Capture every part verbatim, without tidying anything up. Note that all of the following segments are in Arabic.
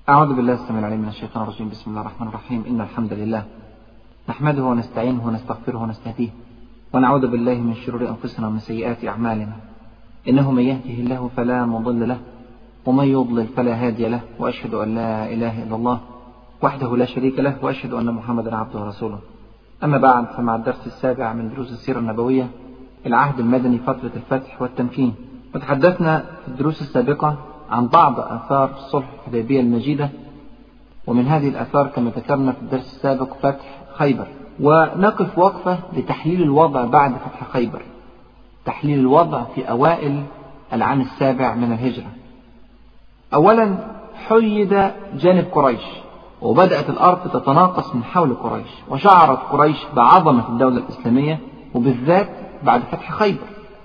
أعوذ بالله السميع العليم من الشيطان الرجيم. بسم الله الرحمن الرحيم. إن الحمد لله نحمده ونستعينه ونستغفره ونستهديه ونعوذ بالله من شرور أنفسنا ومن سيئات أعمالنا. إنه من يهده الله فلا مضل له ومن يضلل فلا هادي له، وأشهد أن لا إله إلا الله وحده لا شريك له، وأشهد أن محمدا عبده ورسوله. أما بعد، فمع الدرس السابع من دروس السيرة النبوية، العهد المدني، فترة الفتح والتمكين. وتحدثنا في الدروس السابقة عن بعض آثار صلح الحديبية المجيدة، ومن هذه الآثار كما ذكرنا في الدرس السابق فتح خيبر. ونقف وقفة لتحليل الوضع بعد فتح خيبر، تحليل الوضع في أوائل العام السابع من الهجرة. أولا حيد جانب قريش، وبدأت الأرض تتناقص من حول قريش، وشعرت قريش بعظمة الدولة الإسلامية، وبالذات بعد فتح خيبر.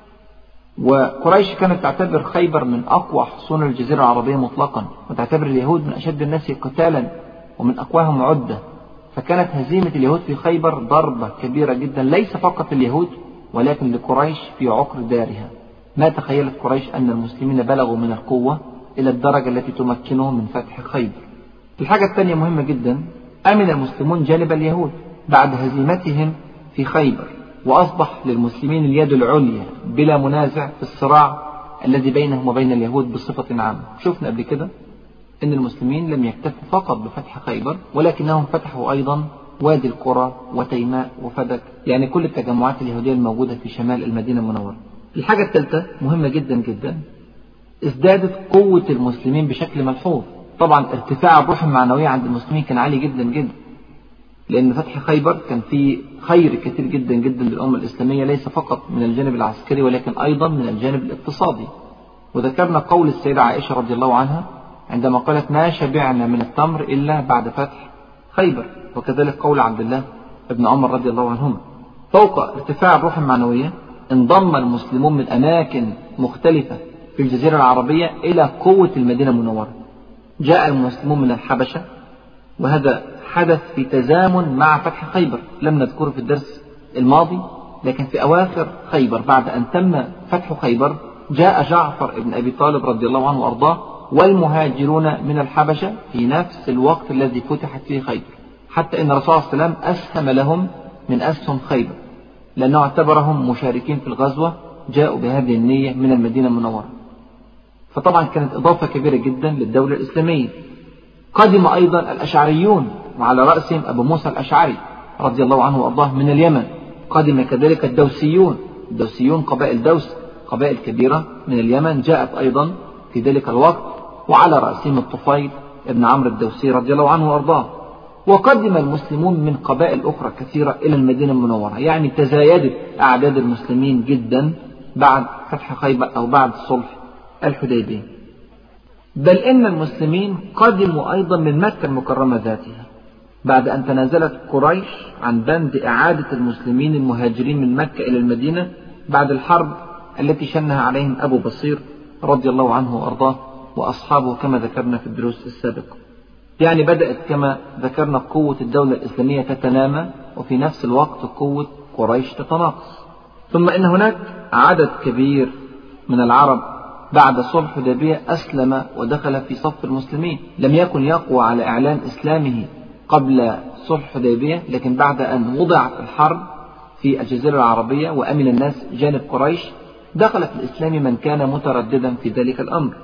وقريش كانت تعتبر خيبر من أقوى حصون الجزيرة العربية مطلقا، وتعتبر اليهود من أشد الناس قتالا ومن أقواهم عدة. فكانت هزيمة اليهود في خيبر ضربة كبيرة جدا، ليس فقط لليهود ولكن لقريش في عقر دارها. ما تخيلت قريش أن المسلمين بلغوا من القوة إلى الدرجة التي تمكنهم من فتح خيبر. الحاجة الثانية مهمة جدا، أمن المسلمون جانب اليهود بعد هزيمتهم في خيبر، وأصبح للمسلمين اليد العليا بلا منازع في الصراع الذي بينهم وبين اليهود بصفة عامة. شفنا قبل كده أن المسلمين لم يكتفوا فقط بفتح خيبر، ولكنهم فتحوا أيضا وادي القرى وتيماء وفدك، يعني كل التجمعات اليهودية الموجودة في شمال المدينة المنورة. الحاجة الثالثة مهمة جدا جدا، ازدادت قوة المسلمين بشكل ملحوظ. طبعا ارتفاع الروح المعنوية عند المسلمين كان عالي جدا جدا، لأن فتح خيبر كان فيه خير كثير جدا جدا للأمة الإسلامية، ليس فقط من الجانب العسكري ولكن أيضا من الجانب الاقتصادي. وذكرنا قول السيدة عائشة رضي الله عنها عندما قالت: ما شبعنا من التمر إلا بعد فتح خيبر. وكذلك قول عبد الله ابن عمر رضي الله عنهما. فوق ارتفاع الروح المعنوية، انضم المسلمون من أماكن مختلفة في الجزيرة العربية إلى قوة المدينة المنورة. جاء المسلمون من الحبشة، وهذا حدث في تزامن مع فتح خيبر، لم نذكره في الدرس الماضي، لكن في أواخر خيبر بعد أن تم فتح خيبر جاء جعفر ابن أبي طالب رضي الله عنه وأرضاه والمهاجرون من الحبشة في نفس الوقت الذي فتحت فيه خيبر، حتى إن الرسول صلى الله عليه وسلم أسهم لهم من أسهم خيبر، لأنه اعتبرهم مشاركين في الغزوة، جاءوا بهذه النية من المدينة المنورة. فطبعا كانت إضافة كبيرة جدا للدولة الإسلامية. قدم أيضا الأشعريون، وعلى رأسهم أبو موسى الأشعري رضي الله عنه وأرضاه من اليمن. قدم كذلك الدوسيون، الدوسيون قبائل دوس، قبائل كبيرة من اليمن جاءت أيضا في ذلك الوقت، وعلى رأسهم الطفيل ابن عمرو الدوسي رضي الله عنه وأرضاه. وقدم المسلمون من قبائل أخرى كثيرة إلى المدينة المنورة، يعني تزايدت أعداد المسلمين جدا بعد فتح خيبر أو بعد صلح الحديبية. بل إن المسلمين قدموا أيضا من مكة المكرمة ذاتها بعد أن تنازلت قريش عن بند إعادة المسلمين المهاجرين من مكة إلى المدينة بعد الحرب التي شنها عليهم أبو بصير رضي الله عنه وأرضاه وأصحابه كما ذكرنا في الدروس السابقة. يعني بدأت كما ذكرنا قوة الدولة الإسلامية تتنامى، وفي نفس الوقت قوة قريش تتناقص. ثم إن هناك عدد كبير من العرب بعد صلح الحديبية أسلم ودخل في صف المسلمين، لم يكن يقوى على إعلان إسلامه قبل صلح الحديبية، لكن بعد أن وضعت الحرب في الجزيرة العربية وأمن الناس جانب قريش، دخل في الإسلام من كان مترددا في ذلك الأمر.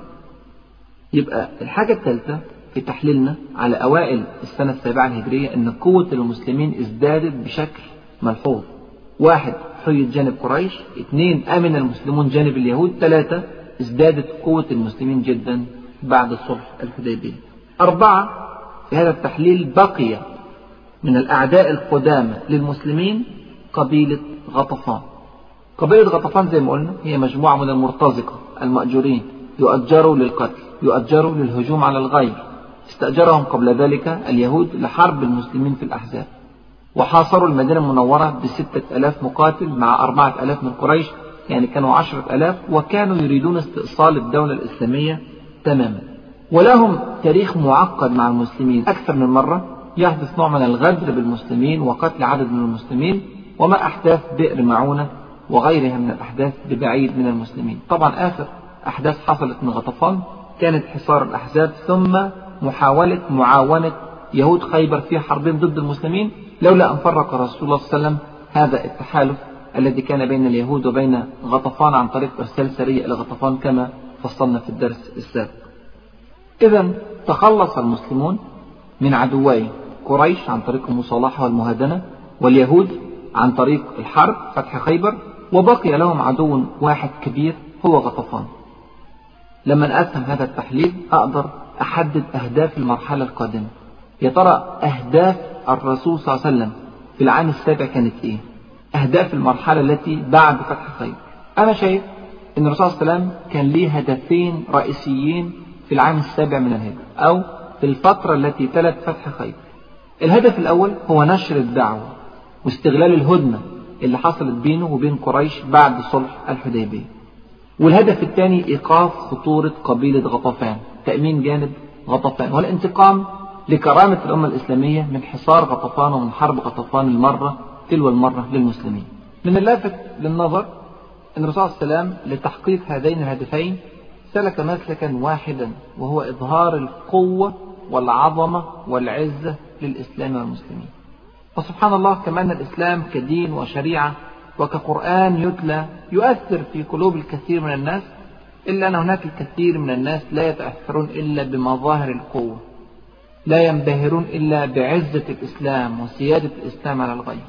يبقى الحاجة الثالثة في تحليلنا على أوائل السنة السابعة الهجرية أن قوة المسلمين ازدادت بشكل ملحوظ. واحد، حيد جانب قريش. اثنين، أمن المسلمون جانب اليهود. ثلاثة، ازدادت قوة المسلمين جدا بعد صلح الحديبية. أربعة، في هذا التحليل بقي من الأعداء القدامى للمسلمين قبيلة غطفان. قبيلة غطفان زي ما قلنا هي مجموعة من المرتزقة المأجورين، يؤجروا للقتل، يؤجروا للهجوم على الغير. استأجرهم قبل ذلك اليهود لحرب المسلمين في الأحزاب، وحاصروا المدينة المنورة بستة ألاف مقاتل مع أربعة ألاف من قريش، يعني كانوا عشرة ألاف، وكانوا يريدون استئصال الدولة الإسلامية تماما. ولهم تاريخ معقد مع المسلمين، أكثر من مرة يحدث نوع من الغدر بالمسلمين وقتل عدد من المسلمين، وما أحداث بئر معونة وغيرها من الأحداث ببعيد من المسلمين. طبعا آخر أحداث حصلت من غطفان كانت حصار الأحزاب، ثم محاولة معاونة يهود خيبر في حربهم ضد المسلمين، لولا أن فرق رسول الله صلى الله عليه وسلم هذا التحالف الذي كان بين اليهود وبين غطفان عن طريق إرسال سرية إلى غطفان كما فصلنا في الدرس السابق. إذن تخلص المسلمون من عدوي قريش عن طريق المصالحة والمهادنة، واليهود عن طريق الحرب فتح خيبر، وبقي لهم عدو واحد كبير هو غطفان. لما نقسم هذا التحليل أقدر أحدد أهداف المرحلة القادمة. يا ترى أهداف الرسول صلى الله عليه وسلم في العام السابع كانت إيه؟ أهداف المرحلة التي بعد فتح خيبر. أنا شايف أن الرسول صلى الله عليه وسلم كان ليه هدفين رئيسيين في العام السابع من الهجرة أو في الفترة التي تلت فتح خيبر. الهدف الأول هو نشر الدعوة واستغلال الهدنة اللي حصلت بينه وبين قريش بعد صلح الحديبية. والهدف الثاني إيقاف خطورة قبيلة غطفان، تأمين جانب غطفان، والانتقام لكرامة الأمة الإسلامية من حصار غطفان ومن حرب غطفان المرة تلو المرة للمسلمين. من اللافت للنظر أن الرسول صلى الله عليه وسلم لتحقيق هذين الهدفين سلك مسلكا واحدا، وهو إظهار القوة والعظمة والعزة للإسلام والمسلمين. فسبحان الله، كما أن الإسلام كدين وشريعة وكقرآن يتلى يؤثر في قلوب الكثير من الناس، إلا أن هناك الكثير من الناس لا يتأثرون إلا بمظاهر القوة، لا ينبهرون إلا بعزة الإسلام وسيادة الإسلام على الغير.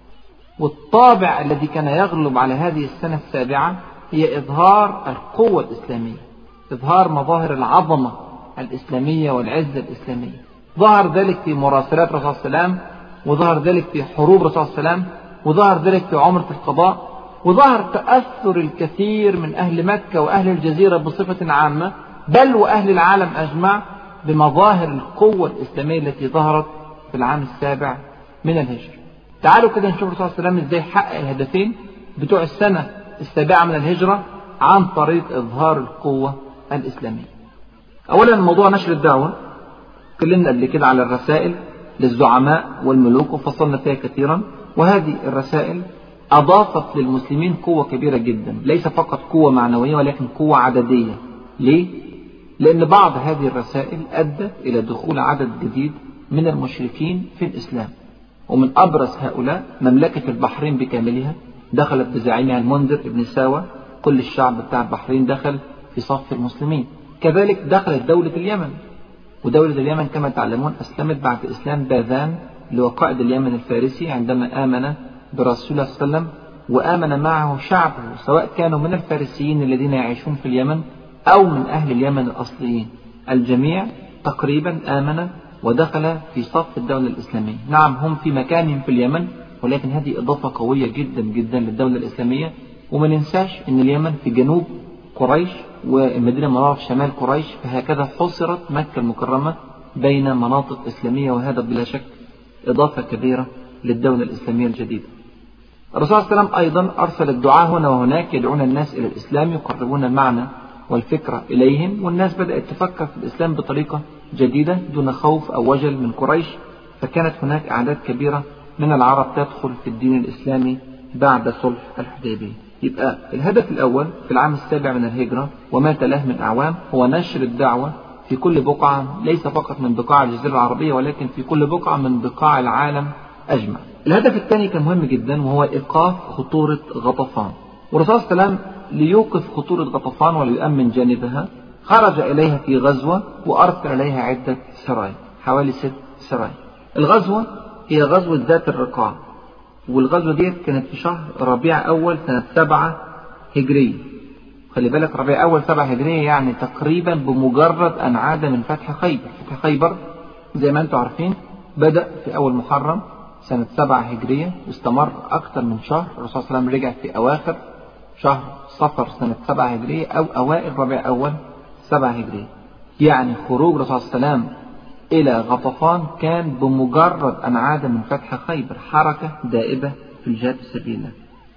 والطابع الذي كان يغلب على هذه السنة السابعة هي إظهار القوة الإسلامية، إظهار مظاهر العظمة الإسلامية والعزة الإسلامية. ظهر ذلك في مراسلات الرسول صلى الله عليه وسلم، وظهر ذلك في حروب الرسول صلى الله عليه وسلم، وظهر ذلك في عمرة القضاء، وظهر تأثر الكثير من أهل مكة وأهل الجزيرة بصفة عامة، بل وأهل العالم أجمع، بمظاهر القوة الإسلامية التي ظهرت في العام السابع من الهجرة. تعالوا كده نشوف الرسول صلى الله عليه وسلم ازاي حقق الهدفين بتوع السنة السابعة من الهجرة عن طريق إظهار القوة الإسلامية. أولا موضوع نشر الدعوة، اتكلمنا قبل كده على الرسائل للزعماء والملوك وفصلنا فيها كثيرا، وهذه الرسائل أضافت للمسلمين قوة كبيرة جدا، ليس فقط قوة معنوية ولكن قوة عددية. ليه؟ لأن بعض هذه الرسائل أدت إلى دخول عدد جديد من المشركين في الإسلام، ومن أبرز هؤلاء مملكة البحرين بكاملها دخلت بزعيمها المنذر ابن ساوى، كل الشعب بتاع البحرين دخل في صف المسلمين. كذلك دخلت دولة اليمن، ودولة اليمن كما تعلمون أسلمت بعد إسلام باذان اللي هو قائد اليمن الفارسي عندما آمن برسول الله صلى الله عليه وسلم، وآمن معه شعبه سواء كانوا من الفارسيين الذين يعيشون في اليمن أو من أهل اليمن الأصليين. الجميع تقريبا آمن ودخل في صف الدولة الإسلامية. نعم هم في مكانهم في اليمن، ولكن هذه إضافة قوية جدا جدا للدولة الإسلامية. وما ننساش أن اليمن في جنوب قريش والمدينة المنورة في شمال قريش، فهكذا حصرت مكة المكرمة بين مناطق إسلامية، وهذا بلا شك إضافة كبيرة للدولة الإسلامية الجديدة. الرسول صلى الله عليه وسلم أيضا أرسل الدعاة هنا وهناك يدعون الناس إلى الإسلام، يقربون المعنى والفكرة إليهم، والناس بدأت تفكر في الإسلام بطريقة جديدة دون خوف أو وجل من قريش، فكانت هناك أعداد كبيرة من العرب تدخل في الدين الإسلامي بعد صلح الحديبية. يبقى الهدف الأول في العام السابع من الهجرة وما تلاه من أعوام هو نشر الدعوة في كل بقعة، ليس فقط من بقاع الجزيرة العربية ولكن في كل بقعة من بقاع العالم أجمع. الهدف الثاني كان مهم جدا وهو إيقاف خطورة غطفان، والرسول صلى الله عليه وسلم ليوقف خطورة غطفان وليؤمن جانبها خرج إليها في غزوة وأرسل إليها عدة سرايا، حوالي ست سرايا. الغزوة هي غزوة ذات الرقاع، والغزوة دي كانت في شهر ربيع أول سنة سبعة هجرية. خلي بالك ربيع أول سبعة هجرية يعني تقريبا بمجرد أن عاد من فتح خيبر. فتح خيبر زي ما أنتم عارفين بدأ في أول محرم سنة سبعة هجرية واستمر أكثر من شهر. الرسول صلى الله عليه وسلم رجع في أواخر شهر صفر سنة سبعة هجرية أو أوائل ربيع أول سبعة هجرية. يعني خروج الرسول صلى الله عليه وسلم إلى غطفان كان بمجرد أن عاد من فتح خيبر، حركة دائبة في الجهاد في سبيل الله.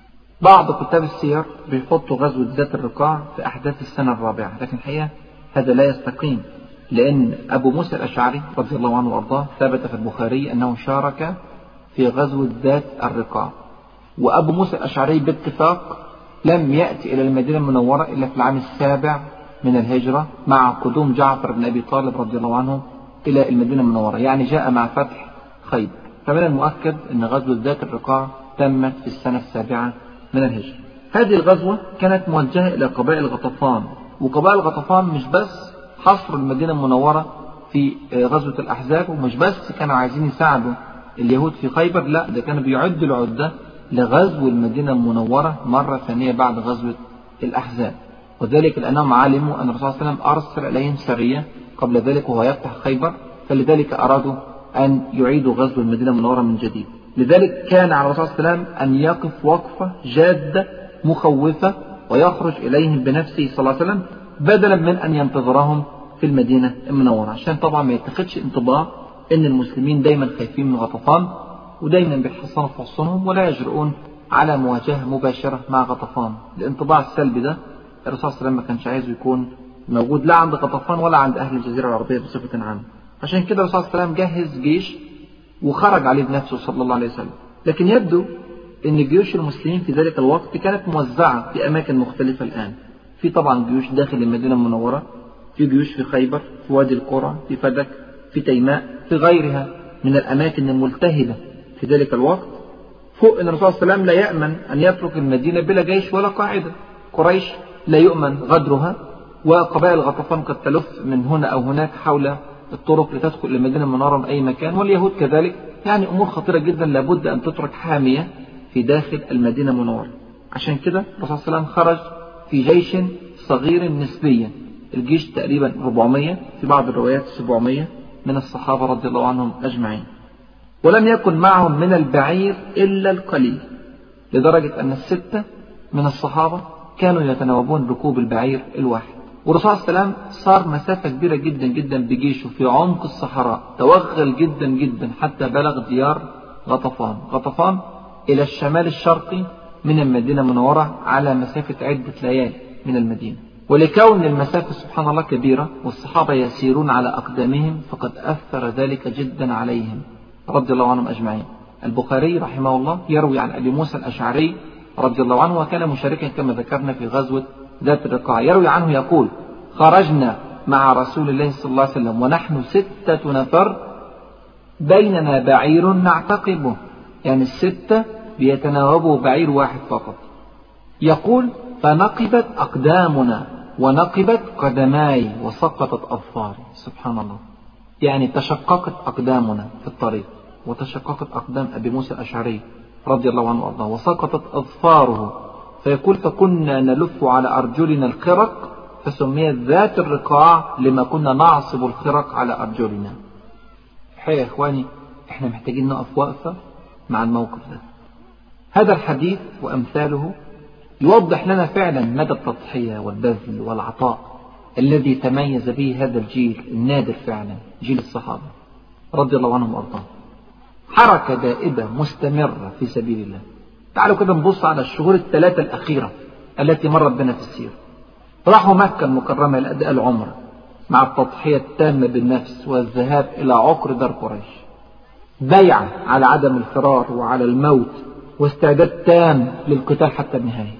بعض كتاب السير بيحطوا غزوة ذات الرقاع في أحداث السنة الرابعة، لكن الحقيقة هذا لا يستقيم، لأن أبو موسى الأشعري رضي الله عنه وأرضاه ثبت في البخاري أنه شارك في غزوة ذات الرقاع. وأبو موسى الأشعري باتفاق لم يأتي إلى المدينة المنورة إلا في العام السابع من الهجرة مع قدوم جعفر بن أبي طالب رضي الله عنه إلى المدينة المنورة، يعني جاء مع فتح خيبر. فمن المؤكد أن غزوة ذات الرقاع تمت في السنة السابعة من الهجرة. هذه الغزوة كانت موجهة إلى قبائل غطفان، وقبائل غطفان مش بس حصر المدينة المنورة في غزوة الأحزاب، ومش بس كانوا عايزين يساعدوا اليهود في خيبر، لا ده كانوا بيعدوا العدة لغزو المدينة المنورة مرة ثانية بعد غزوة الأحزاب. وذلك لأنهم علموا أن الرسول صلى الله عليه وسلم أرسل إليهم سرية قبل ذلك وهو يفتح خيبر، فلذلك أرادوا أن يعيدوا غزو المدينة المنورة من جديد. لذلك كان على الرسول صلى الله عليه وسلم أن يقف وقفة جادة مخوفة ويخرج إليهم بنفسه صلى الله عليه وسلم بدلا من أن ينتظرهم في المدينة المنورة، عشان طبعا ما يتخذش انطباع أن المسلمين دايما خايفين من غطفان ودايما بيحصنوا في حصونهم ولا يجرؤون على مواجهة مباشرة مع غطفان. الانطباع السلبي ده الرسول صلى الله عليه وسلم ما كانش عايزه يكون موجود لا عند غطفان ولا عند أهل الجزيرة العربية بصفة عامة. عشان كده الرسول صلى الله عليه وسلم جهز جيش وخرج عليه بنفسه صلى الله عليه وسلم. لكن يبدو أن جيوش المسلمين في ذلك الوقت كانت موزعة في أماكن مختلفة الآن. في طبعا جيوش داخل المدينة المنورة، في جيوش في خيبر، في وادي القرى، في فدك، في تيماء، في غيرها من الأماكن الملتهبة في ذلك الوقت. فوق أن الرسول صلى الله عليه وسلم لا يأمن أن يترك المدينة بلا جيش ولا قاعدة. قريش لا يؤمن غدرها، وقبائل غطفان قد تلف من هنا أو هناك حول الطرق لتدخل المدينة المنورة من أي مكان، واليهود كذلك. يعني أمور خطيرة جدا لابد أن تترك حامية في داخل المدينة المنورة. عشان كده الرسول صلى الله عليه وسلم خرج في جيش صغير نسبيا، الجيش تقريبا أربعمائة، في بعض الروايات سبعمائة من الصحابة رضي الله عنهم أجمعين، ولم يكن معهم من البعير إلا القليل، لدرجة أن الستة من الصحابة كانوا يتناوبون ركوب البعير الواحد. والرسول صلى الله عليه وسلم صار مسافة كبيرة جدا جدا بجيشه في عمق الصحراء، توغل جدا جدا حتى بلغ ديار غطفان. غطفان إلى الشمال الشرقي من المدينة المنورة على مسافة عدة ليالي من المدينة. ولكون المسافة سبحان الله كبيرة والصحابة يسيرون على أقدامهم فقد أثر ذلك جدا عليهم رضي الله عنهم أجمعين. البخاري رحمه الله يروي عن أبي موسى الأشعري رضي الله عنه، وكان مشاركا كما ذكرنا في غزوة ذات الرقاع، يروي عنه يقول: خرجنا مع رسول الله صلى الله عليه وسلم ونحن ستة نفر بيننا بعير نعتقبه، يعني الستة بيتناوبوا بعير واحد فقط. يقول: فنقبت أقدامنا ونقبت قدماي وسقطت أظفاري. سبحان الله، يعني تشققت أقدامنا في الطريق وتشققت أقدام أبي موسى الأشعري رضي الله عنه وأرضاه وسقطت أظفاره. فيقول: فكنا نلف على أرجلنا الخرق فسميت ذات الرقاع لما كنا نعصب الخرق على أرجلنا. الحقيقة يا إخواني إحنا محتاجين نقف وقفة مع الموقف ده. هذا الحديث وأمثاله يوضح لنا فعلا مدى التضحية والبذل والعطاء الذي تميز به هذا الجيل النادر فعلا، جيل الصحابة رضي الله عنهم وأرضاهم. حركة دائبة مستمرة في سبيل الله. تعالوا كده نبص على الشهور الثلاثة الأخيرة التي مرت بنا في السيرة. راحوا مكة المكرمة لأداء العمرة مع التضحية التامة بالنفس والذهاب إلى عقر دار قريش، بيعة على عدم الفرار وعلى الموت واستعداد تام للقتال حتى النهاية.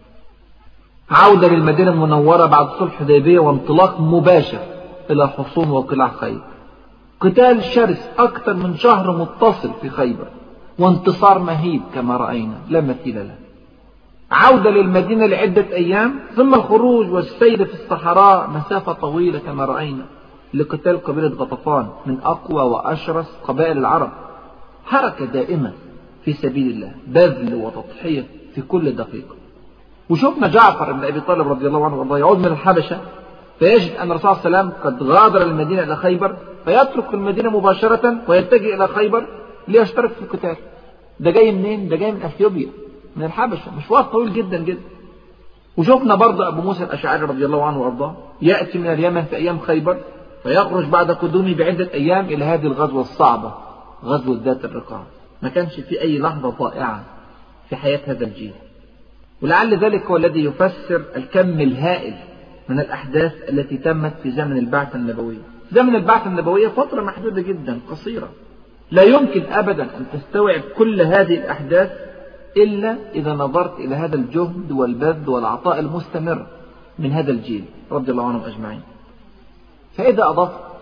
عودة للمدينة المنورة بعد صلح الحديبية وانطلاق مباشر إلى حصون وقلاع خيبر. قتال شرس أكثر من شهر متصل في خيبر، وانتصار مهيب كما رأينا لا مثيل له. عودة للمدينة لعدة أيام، ثم الخروج والسير في الصحراء مسافة طويلة كما رأينا لقتال قبيلة غطفان من أقوى وأشرس قبائل العرب. حركة دائمة في سبيل الله، بذل وتضحية في كل دقيقة. وشفنا جعفر بن أبي طالب رضي الله عنه وارضاه يعود من الحبشة فيجد أن الرسول صلى الله عليه وسلم قد غادر المدينة إلى خيبر، فيترك المدينة مباشرة ويتجه إلى خيبر ليشترك في القتال. ده جاي منين؟ ده جاي من أثيوبيا، من الحبشة، مشوار طويل جدا جدا. وشفنا برضه أبو موسى الأشعري رضي الله عنه وارضاه يأتي من اليمن في أيام خيبر، فيخرج بعد قدومه بعدة أيام إلى هذه الغزوة الصعبة، غزوة ذات الرقاع. ما كانش في أي لحظة ضائعة في حياة هذا الجيل. ولعل ذلك هو الذي يفسر الكم الهائل من الأحداث التي تمت في زمن البعثة النبوية. زمن البعثة النبوية فترة محدودة جدا قصيرة، لا يمكن أبدا أن تستوعب كل هذه الأحداث إلا إذا نظرت إلى هذا الجهد والبذل والعطاء المستمر من هذا الجيل رضي الله عنهم أجمعين. فإذا أضفت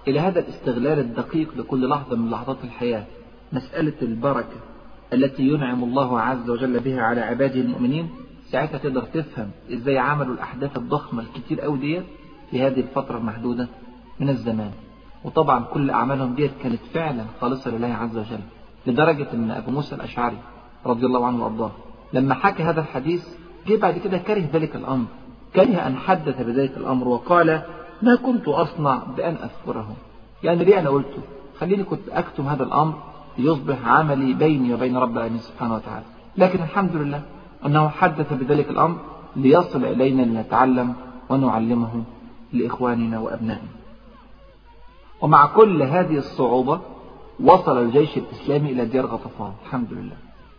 إلى هذا الاستغلال الدقيق لكل لحظة من لحظات الحياة، مسألة البركة التي ينعم الله عز وجل بها على عباده المؤمنين، ساعتها تقدر تفهم إزاي عملوا الأحداث الضخمة الكتير أوي ديت في هذه الفترة المحدودة من الزمان. وطبعا كل أعمالهم ديت كانت فعلا خالصة لله عز وجل، لدرجة أن أبو موسى الأشعري رضي الله عنه وأرضاه لما حكى هذا الحديث جه بعد كده كره ذلك الأمر، كره أن حدث بذلك الأمر وقال: ما كنت أصنع بأن أذكره، يعني ليه أنا قلته؟ خليني كنت أكتم هذا الأمر ليصبح عملي بيني وبين رب العالمين سبحانه وتعالى. لكن الحمد لله أنه حدث بذلك الأمر ليصل إلينا لنتعلم ونعلمه لإخواننا وأبنائنا. ومع كل هذه الصعوبة وصل الجيش الإسلامي إلى ديار غطفان الحمد لله.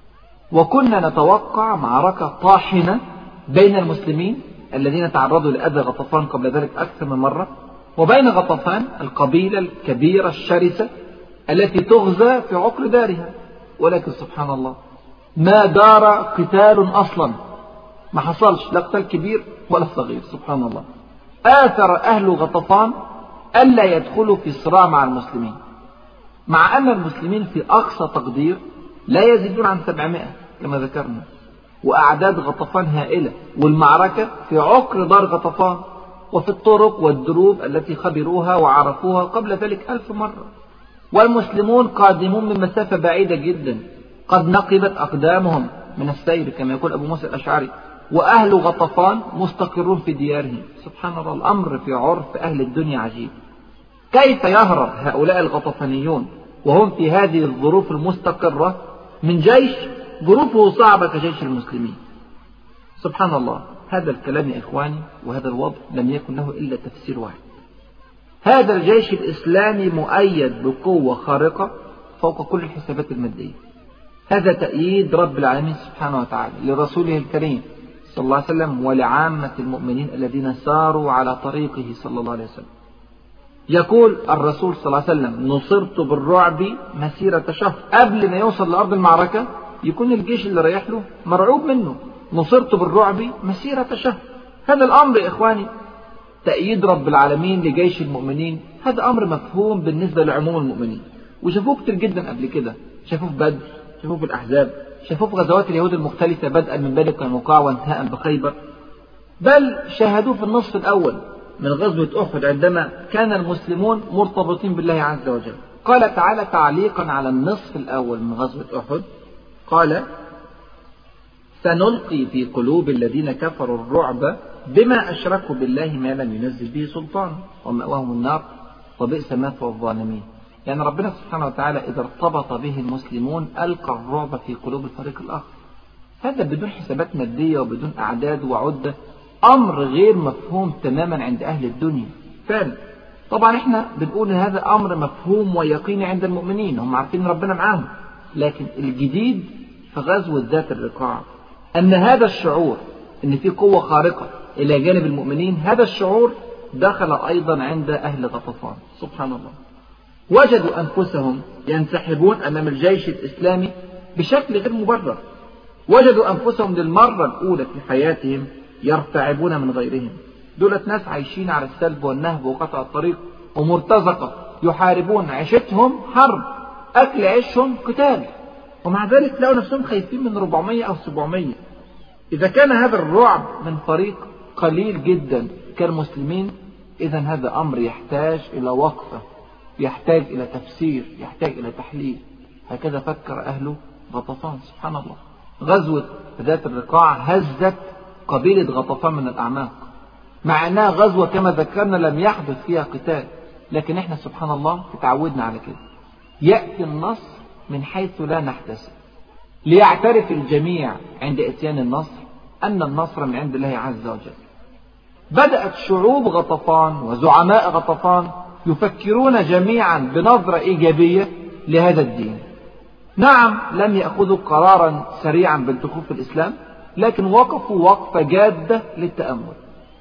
وكنا نتوقع معركة طاحنة بين المسلمين الذين تعرضوا لأذى غطفان قبل ذلك أكثر من مرة، وبين غطفان القبيلة الكبيرة الشرسة التي تغزى في عقر دارها. ولكن سبحان الله ما دار قتال أصلا، ما حصلش لا قتال كبير ولا صغير. سبحان الله آثر أهل غطفان ألا يدخلوا في صراع مع المسلمين، مع أن المسلمين في أقصى تقدير لا يزيدون عن سبعمائة كما ذكرنا، وأعداد غطفان هائلة، والمعركة في عقر دار غطفان وفي الطرق والدروب التي خبروها وعرفوها قبل ذلك ألف مرة، والمسلمون قادمون من مسافة بعيدة جدا قد نقبت أقدامهم من السير كما يقول أبو موسى الأشعري، وأهل غطفان مستقرون في ديارهم. سبحان الله الأمر في عرف أهل الدنيا عجيب. كيف يهرب هؤلاء الغطفانيون وهم في هذه الظروف المستقرة من جيش ظروفه صعبة كجيش المسلمين؟ سبحان الله هذا الكلام يا إخواني وهذا الوضع لم يكن له إلا تفسير واحد: هذا الجيش الإسلامي مؤيد بقوة خارقة فوق كل الحسابات المادية. هذا تأييد رب العالمين سبحانه وتعالى لرسوله الكريم صلى الله عليه وسلم ولعامة المؤمنين الذين ساروا على طريقه صلى الله عليه وسلم. يقول الرسول صلى الله عليه وسلم: نصرت بالرعب مسيرة شهر. قبل ما يوصل لأرض المعركة يكون الجيش اللي رايح له مرعوب منه. نصرت بالرعب مسيرة شهر. هذا الأمر يا إخواني تأييد رب العالمين لجيش المؤمنين، هذا أمر مفهوم بالنسبة لعموم المؤمنين، وشافوه كتير جدا قبل كده، شافوه في بدر، شافوه في الأحزاب، شافوه في غزوات اليهود المختلفة بدءا من بني قينقاع وانتهاء بخيبر، بل شاهدوه في النصف الأول من غزوة أحد عندما كان المسلمون مرتبطين بالله عز وجل. قال تعالى تعليقا على النصف الأول من غزوة أحد: قال: سنلقي في قلوب الذين كفروا الرعب بما أشركوا بالله ما لم ينزل به سلطان ومأواهم النار وبئس مثوى الظالمين. يعني ربنا سبحانه وتعالى إذا ارتبط به المسلمون ألقى الرعب في قلوب الفريق الآخر. هذا بدون حسابات مادية وبدون أعداد وعدة، أمر غير مفهوم تماما عند أهل الدنيا فعلا. طبعا احنا بنقول ان هذا أمر مفهوم ويقيني عند المؤمنين، هم عارفين ربنا معاهم، لكن الجديد في غزوة ذات الرقاع أن هذا الشعور أن في قوة خارقة إلى جانب المؤمنين، هذا الشعور دخل أيضا عند أهل غطفان. سبحان الله وجدوا أنفسهم ينسحبون أمام الجيش الإسلامي بشكل غير مبرر، وجدوا أنفسهم للمرة الأولى في حياتهم يرتعبون من غيرهم. دولة ناس عايشين على السلب والنهب وقطع الطريق ومرتزقة، يحاربون، عيشتهم حرب، أكل عيشهم قتال، ومع ذلك لقوا نفسهم خايفين من أربعمائة أو سبعمائة. إذا كان هذا الرعب من فريق قليل جدا كالمسلمين، إذا هذا أمر يحتاج إلى وقفة، يحتاج إلى تفسير، يحتاج إلى تحليل. هكذا فكر أهل غطفان. سبحان الله غزوة ذات الرقاع هزت قبيلة غطفان من الأعماق، مع أنها غزوة كما ذكرنا لم يحدث فيها قتال، لكن احنا سبحان الله تعودنا على كده. يأتي النصر من حيث لا نحتسب، ليعترف الجميع عند إتيان النصر أن النصر من عند الله عز وجل. بدأت شعوب غطفان وزعماء غطفان يفكرون جميعا بنظرة إيجابية لهذا الدين. نعم لم يأخذوا قرارا سريعا بالدخول في الإسلام، لكن وقفوا وقفة جادة للتأمل.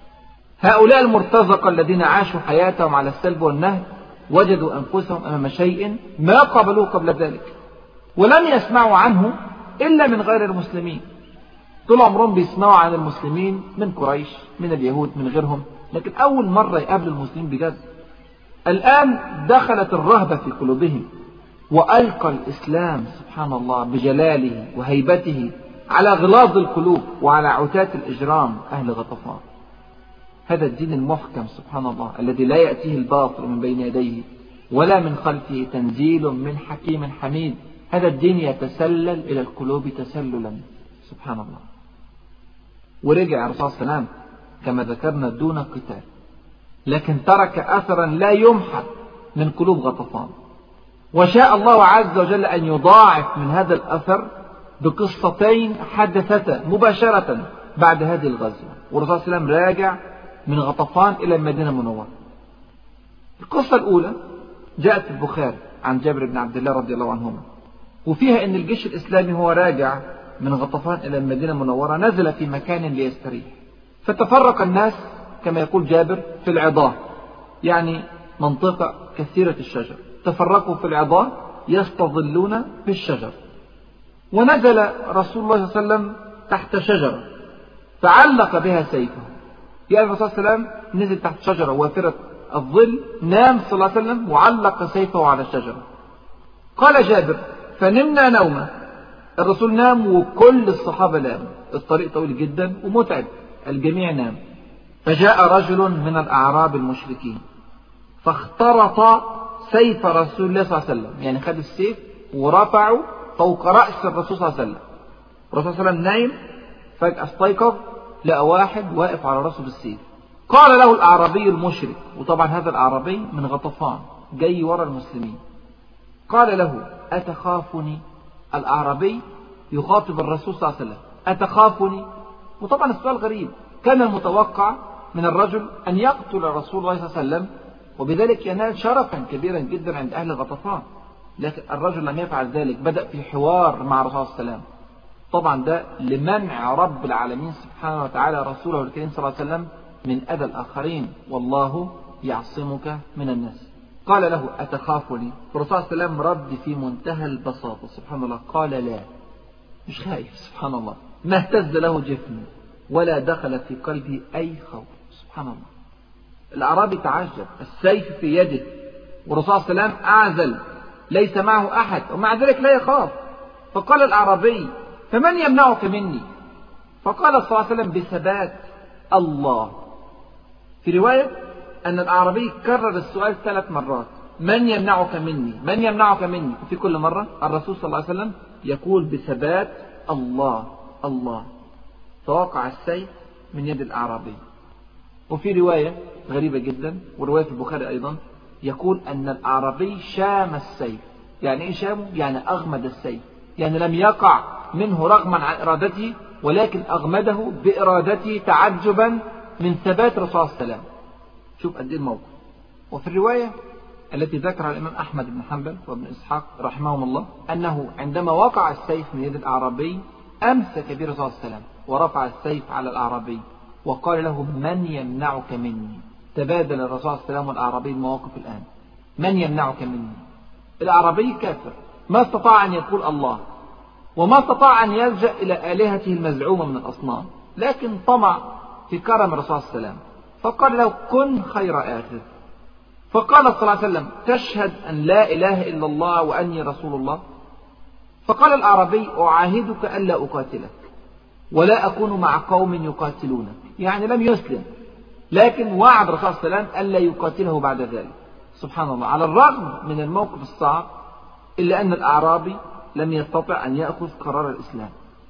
هؤلاء المرتزقة الذين عاشوا حياتهم على السلب والنهب وجدوا أنفسهم أمام شيء ما قبلوه قبل ذلك، ولم يسمعوا عنه إلا من غير المسلمين. طول عمرهم بيسمعوا عن المسلمين من قريش، من اليهود، من غيرهم، لكن أول مرة يقابل المسلمين بجد. الآن دخلت الرهبة في قلوبهم، وألقى الإسلام سبحان الله بجلاله وهيبته على غلاظ القلوب وعلى عتاة الإجرام أهل غطفان. هذا الدين المحكم سبحان الله الذي لا يأتيه الباطل من بين يديه ولا من خلفه، تنزيل من حكيم حميد. هذا الدين يتسلل إلى القلوب تسللا سبحان الله. ورجع الرسول صلى الله عليه وسلم كما ذكرنا دون قتال، لكن ترك أثرا لا يمحى من قلوب غطفان. وشاء الله عز وجل أن يضاعف من هذا الأثر بقصتين حدثتا مباشرة بعد هذه الغزوة، والرسول صلى الله عليه وسلم راجع من غطفان إلى المدينة المنورة. القصة الأولى جاءت في البخاري عن جابر بن عبد الله رضي الله عنهما، وفيها أن الجيش الإسلامي هو راجع من غطفان إلى المدينة المنورة نزل في مكان ليستريح، فتفرق الناس كما يقول جابر في العضاه، يعني منطقة كثيرة الشجر، تفرقوا في العضاه يستظلون في الشجر. ونزل رسول الله صلى الله عليه وسلم تحت شجرة فعلق بها سيفه. يعني الرسول صلى الله عليه وسلم نزل تحت شجرة وافرة الظل، نام صلى الله عليه وسلم وعلق سيفه على الشجرة. قال جابر فنمنا نومه، الرسول نام وكل الصحابة ناموا، الطريق طويل جدا ومتعب، الجميع نام. فجاء رجل من الأعراب المشركين فاخترط سيف رسول الله صلى الله عليه وسلم، يعني خد السيف ورفعه فوق رأس الرسول صلى الله عليه وسلم. الرسول صلى الله عليه وسلم نايم، فجأة استيقظ لقى واحد واقف على رأسه بالسيف. قال له الأعرابي المشرك، وطبعا هذا الأعرابي من غطفان جاي ورا المسلمين، قال له أتخافني؟ الأعرابي يخاطب الرسول صلى الله عليه وسلم أتخافني؟ وطبعا السؤال غريب، كان المتوقع من الرجل أن يقتل رسول الله صلى الله عليه وسلم وبذلك ينال شرفا كبيرا جدا عند أهل غطفان، لكن الرجل لم يفعل ذلك، بدأ في حوار مع الرسول صلى الله عليه وسلم. طبعا ده لمنع رب العالمين سبحانه وتعالى رسوله الكريم صلى الله عليه وسلم من أذى الآخرين، والله يعصمك من الناس. قال له أتخافني؟ الرسول صلى الله عليه وسلم رد في منتهى البساطة سبحان الله، قال لا، مش خايف سبحان الله، ما اهتز له جفنه ولا دخل في قلبه أي خوف سبحان الله. الأعرابي تعجب، السيف في يده والرسول صلى الله عليه وسلم أعزل ليس معه أحد ومع ذلك لا يخاف. فقال الأعرابي فمن يمنعك مني؟ فقال صلى الله عليه وسلم بثبات الله. في رواية أن الأعرابي كرر السؤال ثلاث مرات، من يمنعك مني؟ من يمنعك مني؟ وفي كل مرة الرسول صلى الله عليه وسلم يقول بثبات الله الله، فوقع السيف من يد الأعرابي. وفي رواية غريبة جدا ورواية البخاري أيضا يقول أن الأعرابي شام السيف. يعني إيه شامه؟ يعني أغمد السيف، يعني لم يقع منه رغما عن إرادته ولكن أغمده بإرادته تعجبا من ثبات الرسول صلى الله عليه وسلم. شوف قد ايه الموقف. وفي الرواية التي ذكرها الإمام أحمد بن حنبل وابن إسحاق رحمهم الله أنه عندما وقع السيف من يد الأعرابي أمسك به الرسول صلى الله عليه وسلم ورفع السيف على الأعرابي وقال له من يمنعك مني؟ تبادل الرسول صلى الله عليه وسلم والأعرابي المواقف الآن. من يمنعك مني؟ الأعرابي كافر ما استطاع أن يقول الله وما استطاع أن يلجأ إلى آلهته المزعومة من الأصنام، لكن طمع في كرم الرسول صلى الله عليه وسلم فقال له كن خير آخر. فقال صلى الله عليه وسلم تشهد أن لا إله إلا الله وأني رسول الله؟ فقال الأعرابي أعاهدك ألا أقاتلك ولا أكون مع قوم يقاتلونك، يعني لم يسلم لكن وعد الرسول صلى الله عليه وسلم ألا يقاتله بعد ذلك. سبحان الله، على الرغم من الموقف الصعب إلا أن الأعرابي لم يستطع أن يأخذ قرار الإسلام.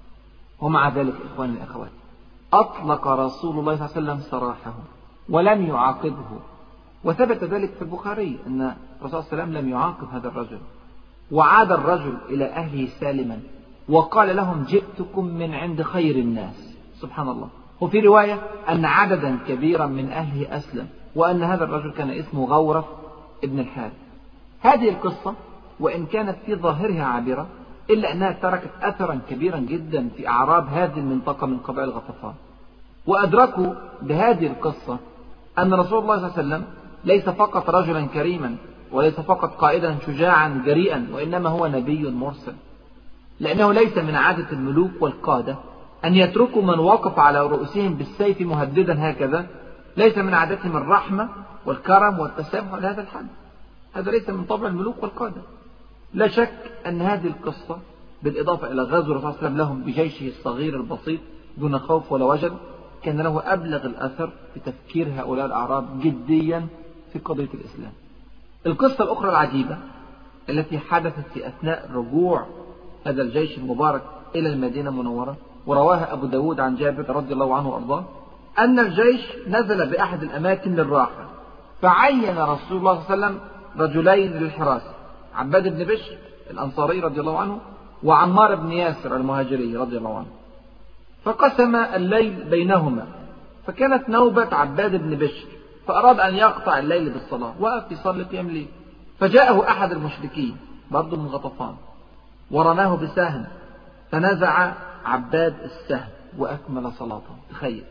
ومع ذلك إخواني الأخوات أطلق رسول الله صلى الله عليه وسلم سراحه ولم يعاقبه، وثبت ذلك في البخاري أن الرسول صلى الله عليه وسلم لم يعاقب هذا الرجل، وعاد الرجل إلى أهله سالما وقال لهم جئتكم من عند خير الناس. سبحان الله. وفي رواية أن عددا كبيرا من أهله أسلم، وأن هذا الرجل كان اسمه غورف ابن الحارث. هذه القصة وإن كانت في ظاهرها عابرة إلا أنها تركت أثرا كبيرا جدا في أعراب هذه المنطقة من قبائل غطفان، وأدركوا بهذه القصة أن رسول الله صلى الله عليه وسلم ليس فقط رجلا كريما وليس فقط قائدا شجاعا جريئا، وإنما هو نبي مرسل، لأنه ليس من عادة الملوك والقادة أن يتركوا من وقف على رؤوسهم بالسيف مهددا هكذا ليس من عادتهم الرحمة والكرم والتسامح لهذا الحد، هذا ليس من طبع الملوك والقادة. لا شك أن هذه القصة بالإضافة إلى غزو الرسول صلى الله عليه وسلم لهم بجيشه الصغير البسيط دون خوف ولا وجل، كان له أبلغ الأثر في تفكير هؤلاء الأعراب جديا في قضية الإسلام. القصة الأخرى العجيبة التي حدثت في أثناء رجوع هذا الجيش المبارك إلى المدينة المنورة، ورواها أبو داود عن جابر رضي الله عنه وأرضاه، أن الجيش نزل بأحد الأماكن للراحة، فعين رسول الله صلى الله عليه وسلم رجلين للحراسة، عباد بن بشر الأنصاري رضي الله عنه وعمار بن ياسر المهاجري رضي الله عنه، فقسم الليل بينهما، فكانت نوبة عباد بن بشر، فأراد أن يقطع الليل بالصلاة، وقف يصلي قيام الليل، فجاءه أحد المشركين برضه من غطفان ورماه بسهم، فنزع عباد السهم وأكمل صلاته. تخيل،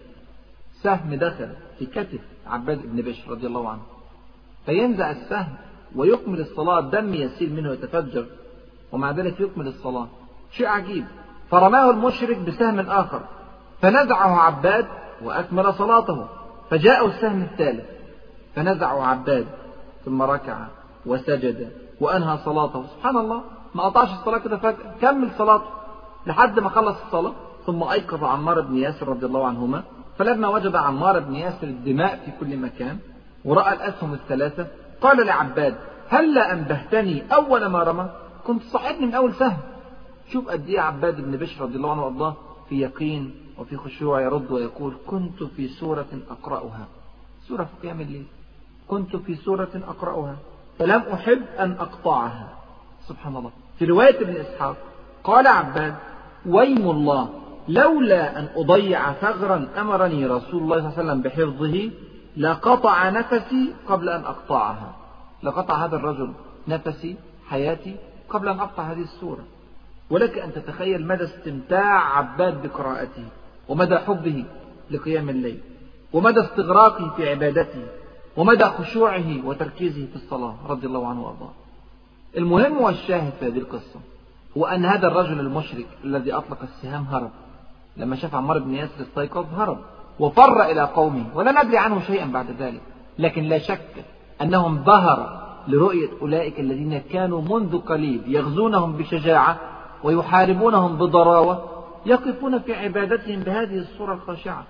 سهم دخل في كتف عباد بن بشر رضي الله عنه، فينزع السهم ويكمل الصلاة، دم يسيل منه يتفجر ومع ذلك يكمل الصلاة، شيء عجيب. فرماه المشرك بسهم آخر فنزعه عباد وأكمل صلاته، فجاءه السهم الثالث فنزعه عباد ثم ركع وسجد وأنهى صلاته. سبحان الله، ما قطعش الصلاة كده فجأة، كمل صلاته لحد ما خلص الصلاة. ثم أيقظ عمار بن ياسر رضي الله عنهما، فلما وجد عمار بن ياسر الدماء في كل مكان ورأى الأسهم الثلاثة قال لعباد: هلا أنبهتني أول ما رمى، كنت صحيتني من أول سهم. شوف قد إيه عباد بن بشر رضي الله عنه وأرضاه في يقين وفي خشوع، يرد ويقول: كنت في سورة أقرأها، سورة في قيام الليل، كنت في سورة أقرأها فلم أحب أن أقطعها. سبحان الله. في رواية ابن إسحاق قال عباد: ويم الله، لولا أن أضيع ثغرا أمرني رسول الله صلى الله عليه وسلم بحفظه لقطع نفسي قبل أن أقطعها، لقطع هذا الرجل نفسي حياتي قبل أن أقطع هذه السورة. ولك أن تتخيل مدى استمتاع عباد بقراءته، ومدى حبه لقيام الليل، ومدى استغراقه في عبادته، ومدى خشوعه وتركيزه في الصلاة رضي الله عنه وأرضاه. المهم والشاهد في هذه القصة هو أن هذا الرجل المشرك الذي أطلق السهام هرب، لما شاف عمار بن ياسر استيقظ هرب وفر إلى قومه، ولا ندري عنه شيئا بعد ذلك. لكن لا شك أنهم ظهر لرؤية أولئك الذين كانوا منذ قليل يغزونهم بشجاعة ويحاربونهم بضراوة، يقفون في عبادتهم بهذه الصورة الخاشعة.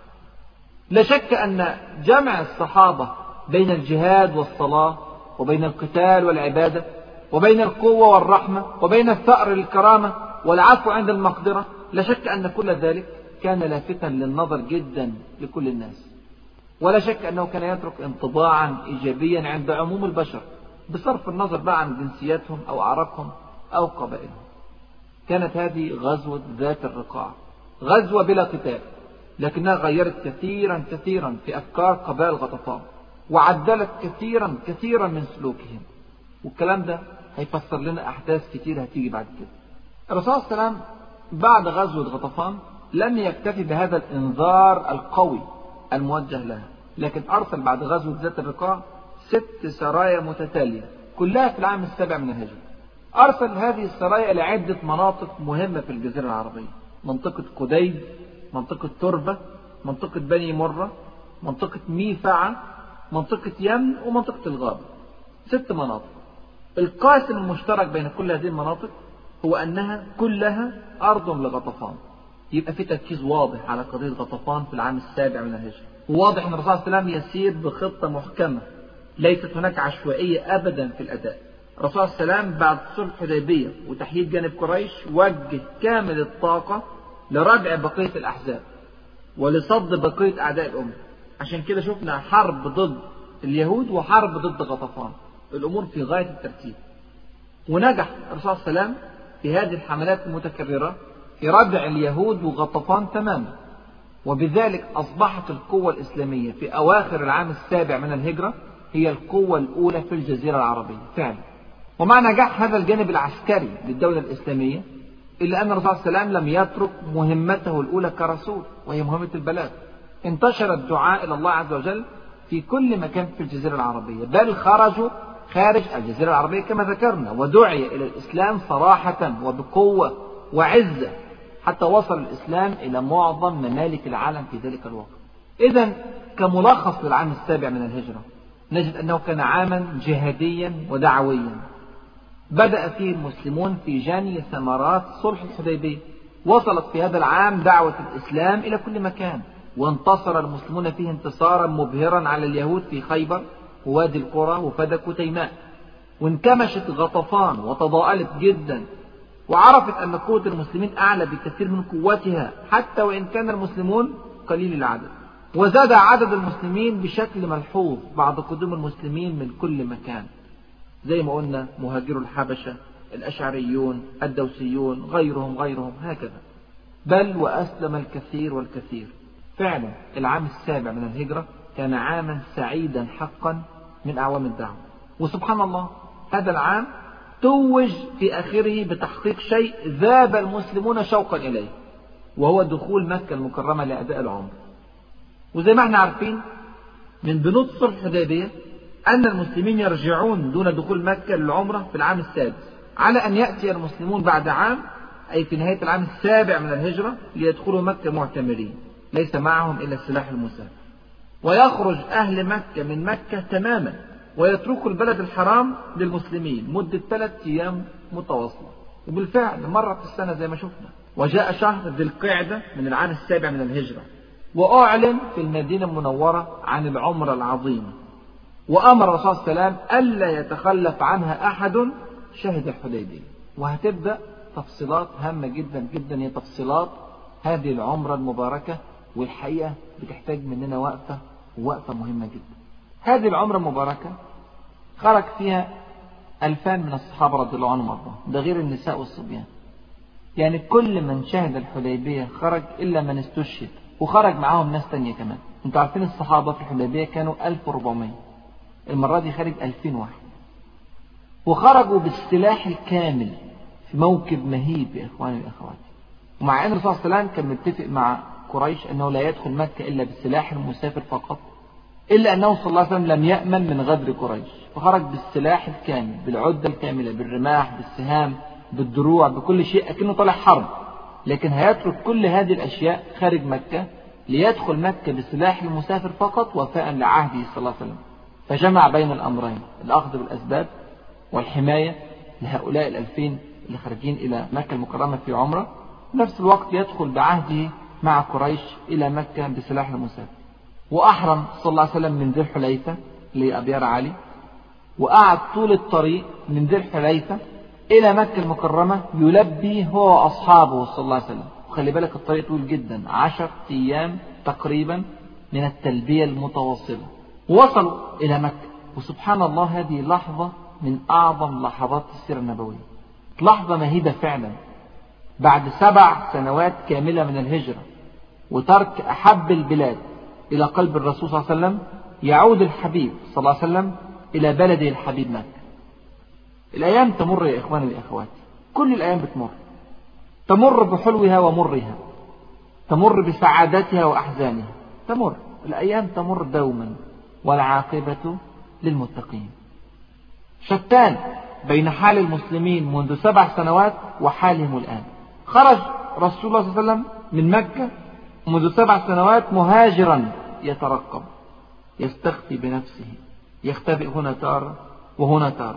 لا شك أن جمع الصحابة بين الجهاد والصلاة، وبين القتال والعبادة، وبين القوة والرحمة، وبين الثأر للكرامة والعفو عند المقدرة، لا شك أن كل ذلك كان لافتا للنظر جدا لكل الناس، ولا شك أنه كان يترك انطباعا إيجابيا عند عموم البشر، بصرف النظر بقى عن جنسياتهم أو أعراقهم أو قبائلهم. كانت هذه غزوة ذات الرقاع، غزوة بلا قتال، لكنها غيرت كثيرا كثيرا في أفكار قبائل غطفان، وعدلت كثيرا كثيرا من سلوكهم. والكلام ده هيفسر لنا أحداث كثيرة هتيجي بعد كده. الرسول صلى الله عليه وسلم بعد غزوة غطفان لم يكتفي بهذا الإنذار القوي الموجه لها، لكن أرسل بعد غزوة ذات الرقاع ست سرايا متتالية كلها في العام السابع من الهجرة. أرسل هذه السرايا لعدة مناطق مهمة في الجزيرة العربية: منطقة قديد، منطقة تربة، منطقة بني مرة، منطقة ميفعة، منطقة يمن، ومنطقة الغابة. ست مناطق. القاسم المشترك بين كل هذه المناطق هو أنها كلها أرض لغطفان. يبقى في تركيز واضح على قضية غطفان في العام السابع من الهجرة، وواضح أن الرسول صلى الله عليه وسلم يسير بخطة محكمة، ليست هناك عشوائية أبدا في الأداء. الرسول صلى الله عليه وسلم بعد صلح الحديبية وتحييد جانب قريش وجه كامل الطاقة لردع بقية الأحزاب ولصد بقية أعداء الأمة. عشان كده شفنا حرب ضد اليهود وحرب ضد غطفان، الأمور في غاية الترتيب. ونجح الرسول صلى الله عليه وسلم في هذه الحملات المتكررة في ردع اليهود وغطفان تماما، وبذلك أصبحت القوة الإسلامية في أواخر العام السابع من الهجرة هي القوة الأولى في الجزيرة العربية فعلا. ومع نجاح هذا الجانب العسكري للدولة الإسلامية، إلا أن الرسول صلى الله عليه وسلم لم يترك مهمته الأولى كرسول، وهي مهمة البلاغ. انتشر الدعاء إلى الله عز وجل في كل مكان في الجزيرة العربية، بل خرجوا خارج الجزيرة العربية كما ذكرنا، ودعي إلى الإسلام صراحة وبقوة وعزة، حتى وصل الإسلام إلى معظم ممالك العالم في ذلك الوقت. إذن كملخص للعام السابع من الهجرة نجد أنه كان عاما جهاديا ودعويا بدأ فيه المسلمون في جني ثمرات صلح الحديبية. وصلت في هذا العام دعوة الإسلام إلى كل مكان، وانتصر المسلمون فيه انتصارا مبهرا على اليهود في خيبر ووادي القرى وفدك وتيماء، وانكمشت غطفان وتضاءلت جدا، وعرفت أن قوة المسلمين أعلى بكثير من قوتها حتى وإن كان المسلمون قليل العدد. وزاد عدد المسلمين بشكل ملحوظ بعد قدوم المسلمين من كل مكان، زي ما قلنا مهاجرو الحبشة، الأشعريون، الدوسيون، غيرهم غيرهم هكذا، بل وأسلم الكثير والكثير. فعلا العام السابع من الهجرة كان عاما سعيدا حقا من أعوام الدعوة. وسبحان الله هذا العام توج في آخره بتحقيق شيء ذاب المسلمون شوقا إليه، وهو دخول مكة المكرمة لأداء العمر. وزي ما احنا عارفين من بنود صلح الحديبية أن المسلمين يرجعون دون دخول مكة للعمرة في العام السادس، على أن يأتي المسلمون بعد عام أي في نهاية العام السابع من الهجرة ليدخلوا مكة معتمرين ليس معهم إلا السلاح المسافر، ويخرج أهل مكة من مكة تماما ويتركوا البلد الحرام للمسلمين مدة ثلاثة أيام متواصلة. وبالفعل مرت السنة زي ما شفنا، وجاء شهر ذي القعدة من العام السابع من الهجرة، وأعلن في المدينة المنورة عن العمرة العظيمة، وأمر الرسول صلى الله عليه وسلم ألا يتخلف عنها أحد شهد الحديبية. وهتبدأ تفصيلات هامة جدا جدا، هي تفصيلات هذه العمرة المباركة، والحقيقة بتحتاج مننا وقفة ووقفة مهمة جدا. هذه العمرة المباركة خرج فيها ألفان من الصحابة رضي الله عنهم وارضاهم، ده غير النساء والصبيان. يعني كل من شهد الحديبية خرج إلا من استشهد، وخرج معاهم ناس تانية كمان. انتوا عارفين الصحابة في الحديبية كانوا ألف وأربعمية، المرة دي خرج ألفين واحد، وخرجوا بالسلاح الكامل في موكب مهيب يا إخواني وأخواتي. ومع أن الرسول صلى الله عليه وسلم كان متفق مع قريش أنه لا يدخل مكة إلا بالسلاح المسافر فقط، إلا أنه صلى الله عليه وسلم لم يأمن من غدر قريش، فخرج بالسلاح الكامل، بالعدة الكاملة، بالرماح، بالسهام، بالدروع، بكل شيء، أكنه طالع حرب. لكن هيترك كل هذه الأشياء خارج مكة ليدخل مكة بسلاح المسافر فقط وفاء لعهده صلى الله عليه وسلم. فجمع بين الأمرين، الأخذ بالأسباب والحماية لهؤلاء الألفين اللي خارجين إلى مكة المكرمة في عمرة، في نفس الوقت يدخل بعهده مع قريش إلى مكة بسلاح المسافر. وأحرم صلى الله عليه وسلم من ذي الحليفة لأبيار علي، وقعد طول الطريق من ذي الحليفة إلى مكة المكرمة يلبي هو وأصحابه صلى الله عليه وسلم. وخلي بالك الطريق طويل جدا، عشر أيام تقريبا من التلبية المتواصلة، ووصلوا إلى مكة. وسبحان الله هذه لحظة من أعظم لحظات السيرة النبوية، لحظة مهيبة فعلا. بعد سبع سنوات كاملة من الهجرة وترك أحب البلاد إلى قلب الرسول صلى الله عليه وسلم، يعود الحبيب صلى الله عليه وسلم إلى بلده الحبيب مكة. الأيام تمر يا إخواني وأخواتي، كل الأيام بتمر، تمر بحلوها ومرها، تمر بسعادتها وأحزانها، تمر الأيام تمر دوما، والعاقبة للمتقين. شتان بين حال المسلمين منذ سبع سنوات وحالهم الآن. خرج رسول الله صلى الله عليه وسلم من مكة منذ سبع سنوات مهاجرا يترقب، يستخفي بنفسه، يختبئ هنا تارة وهنا تارة،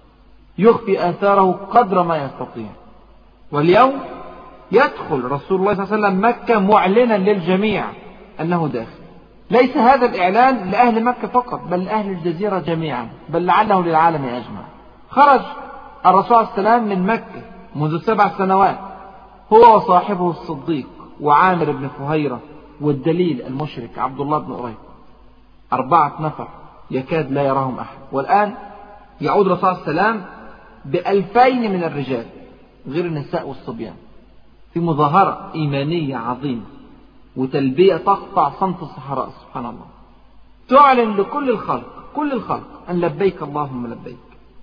يخفي آثاره قدر ما يستطيع. واليوم يدخل رسول الله صلى الله عليه وسلم مكة معلنا للجميع أنه داخل. ليس هذا الإعلان لأهل مكة فقط، بل لأهل الجزيرة جميعا، بل لعله للعالم أجمع. خرج الرسول صلى الله عليه وسلم من مكة منذ سبع سنوات هو وصاحبه الصديق وعامر بن فهيرة والدليل المشرك عبد الله بن أريق، أربعة نفر يكاد لا يراهم أحد. والآن يعود الرسول صلى الله عليه وسلم بألفين من الرجال غير النساء والصبيان، في مظاهرة إيمانية عظيمة وتلبية تقطع صمت الصحراء. سبحان الله، تعلن لكل الخلق، كل الخلق، أن لبيك اللهم لبيك،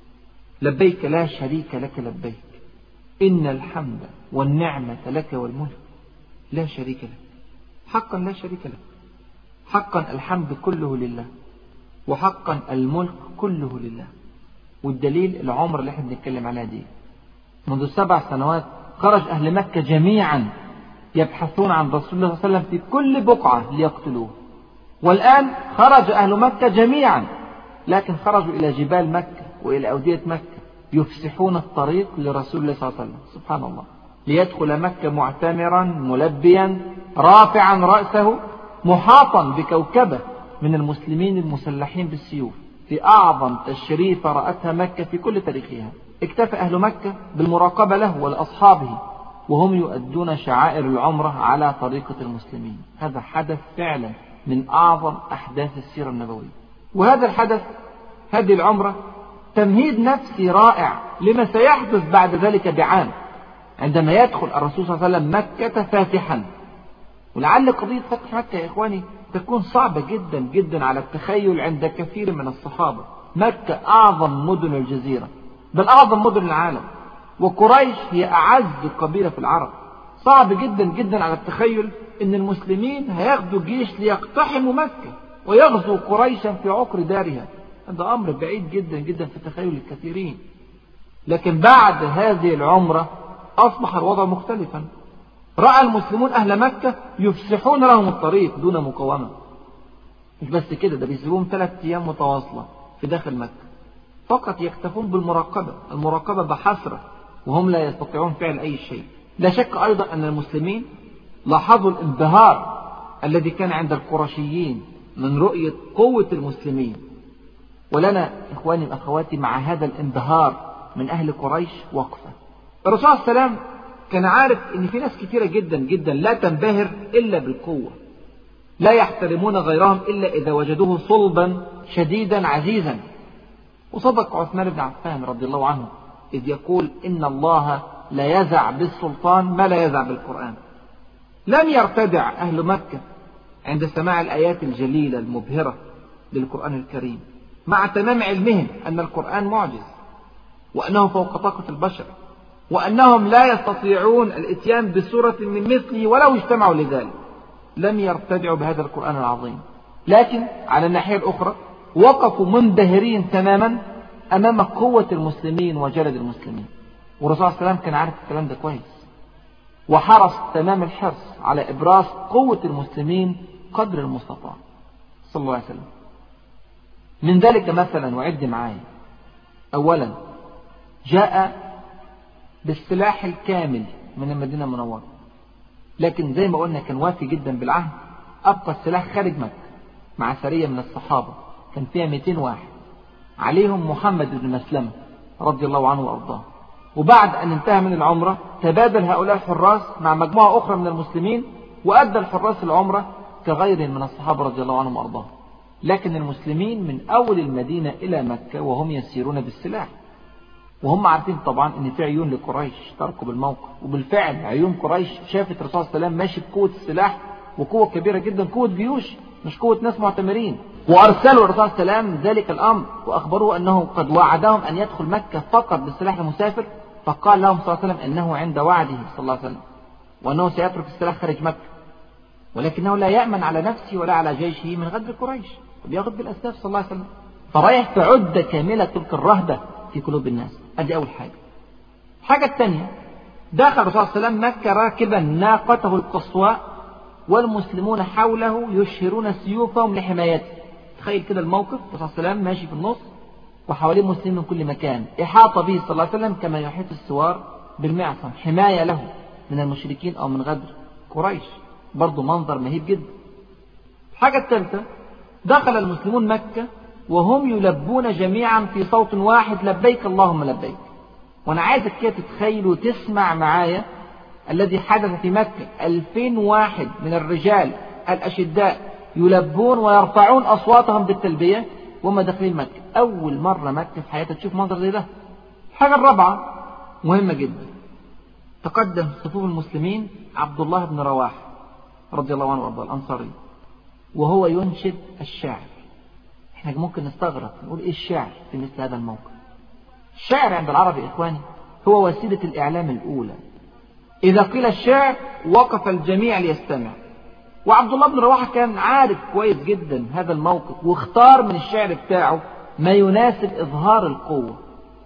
لبيك لا شريك لك لبيك، إن الحمد والنعمة لك والملك لا شريك لك. حقا لا شريك لك، حقا الحمد كله لله، وحقا الملك كله لله. والدليل العمر اللي احنا بنتكلم عليها دي، منذ سبع سنوات خرج أهل مكة جميعا يبحثون عن رسول الله صلى الله عليه وسلم في كل بقعة ليقتلوه، والآن خرج أهل مكة جميعا، لكن خرجوا إلى جبال مكة وإلى أودية مكة يفسحون الطريق لرسول الله صلى الله عليه وسلم، سبحان الله، ليدخل مكة معتمرا ملبيا رافعا رأسه محاطا بكوكبة من المسلمين المسلحين بالسيوف، في أعظم تشريف رأتها مكة في كل تاريخها. اكتفى أهل مكة بالمراقبة له ولأصحابه وهم يؤدون شعائر العمرة على طريقة المسلمين. هذا حدث فعلا من أعظم أحداث السيرة النبوية. وهذا الحدث، هذه العمرة، تمهيد نفسي رائع لما سيحدث بعد ذلك بعام عندما يدخل الرسول صلى الله عليه وسلم مكة فاتحا. ولعل قضية فتح مكة يا إخواني تكون صعبة جدا جدا على التخيل عند كثير من الصحابة. مكة أعظم مدن الجزيرة، بل أعظم مدن العالم، وقريش هي أعز قبيلة في العرب. صعب جدا جدا على التخيل أن المسلمين هياخدوا جيش ليقتحموا مكة ويغزوا قريشا في عقر دارها. هذا أمر بعيد جدا جدا في تخيل الكثيرين. لكن بعد هذه العمرة أصبح الوضع مختلفا. رأى المسلمون أهل مكة يفسحون لهم الطريق دون مقاومة. مش بس كده، ده بيسيبوهم ثلاث أيام متواصلة في داخل مكة، فقط يكتفون بالمراقبة، المراقبة بحسرة، وهم لا يستطيعون فعل أي شيء. لا شك أيضا أن المسلمين لاحظوا الانبهار الذي كان عند القرشيين من رؤية قوة المسلمين. ولنا إخواني وأخواتي مع هذا الانبهار من أهل قريش وقفة. الرسول صلى الله عليه وسلم كان عارف أن في ناس كثيرة جدا جدا لا تنبهر إلا بالقوة، لا يحترمون غيرهم إلا إذا وجدوه صلبا شديدا عزيزا. وصدق عثمان بن عفان رضي الله عنه إذ يقول إن الله لا يزع بالسلطان ما لا يزع بالقرآن. لم يرتدع أهل مكة عند سماع الآيات الجليلة المبهرة للقرآن الكريم، مع تمام علمهم أن القرآن معجز، وأنه فوق طاقة البشر، وأنهم لا يستطيعون الإتيان بسورة من مثله ولو اجتمعوا لذلك. لم يرتدعوا بهذا القرآن العظيم، لكن على الناحية الأخرى وقفوا منبهرين تماما أمام قوة المسلمين وجلد المسلمين. والرسول صلى الله عليه وسلم كان عارف الكلام ده كويس، وحرص تمام الحرص على إبراز قوة المسلمين قدر المستطاع صلى الله عليه وسلم. من ذلك مثلا، وعد معايا، أولا جاء بالسلاح الكامل من المدينة المنورة، لكن زي ما قلنا كان وافي جدا بالعهد. أبقى السلاح خارج مكة مع سرية من الصحابة كان فيها مئتين واحد، عليهم محمد بن مسلمة رضي الله عنه وأرضاه. وبعد أن انتهى من العمرة تبادل هؤلاء الحراس مع مجموعة أخرى من المسلمين، وأدى الحراس العمرة كغير من الصحابة رضي الله عنهم وأرضاهم. لكن المسلمين من أول المدينة إلى مكة وهم يسيرون بالسلاح، وهم عارفين طبعا ان في عيون لقريش تركب الموقف. وبالفعل عيون قريش شافت الرسول صلى الله عليه وسلم ماشي بقوة السلاح، وقوة كبيرة جدا، قوة جيوش مش قوة ناس معتمرين. وارسلوا الرسول صلى الله عليه وسلم ذلك الامر واخبروه انه قد وعدهم ان يدخل مكة فقط بالسلاح المسافر. فقال لهم صلى الله عليه وسلم انه عند وعده صلى الله عليه وسلم، وانه سيترك السلاح خارج مكة، ولكنه لا يأمن على نفسه ولا على جيشه من غدر قريش، وبياخذ بالاسباب صلى الله عليه وسلم. فرايح في عدة كاملة تلك الرهبة في قلوب الناس. ادي اول حاجة. الحاجة الثانية، دخل الرسول صلى الله عليه وسلم مكة راكبا ناقته القصواء، والمسلمون حوله يشهرون سيوفهم لحمايته. تخيل كده الموقف، الرسول صلى الله عليه وسلم ماشي في النص وحواليه مسلمين من كل مكان، احاط به صلى الله عليه وسلم كما يحيط السوار بالمعصم، حماية له من المشركين او من غدر قريش. برضو منظر مهيب جدا. الحاجة الثالثة، دخل المسلمون مكة وهم يلبون جميعا في صوت واحد: لبيك اللهم لبيك. وانا عايزك كده تتخيل وتسمع معايا الذي حدث في مكة. ألفين واحد من الرجال الأشداء يلبون ويرفعون أصواتهم بالتلبية وهم داخلين مكة. أول مرة مكة في حياتها تشوف منظر زي ده. الحاجة الرابعة مهمة جدا، تقدم صفوف المسلمين عبد الله بن رواحة رضي الله عنه وارضاه الأنصاري، وهو ينشد الشعر. احنا ممكن نستغرب نقول ايه الشعر في مثل هذا الموقف؟ الشعر عند العرب يا اخواني هو وسيلة الاعلام الاولى. اذا قيل الشعر وقف الجميع ليستمع. وعبد الله بن رواحة كان عارف كويس جدا هذا الموقف، واختار من الشعر بتاعه ما يناسب اظهار القوة.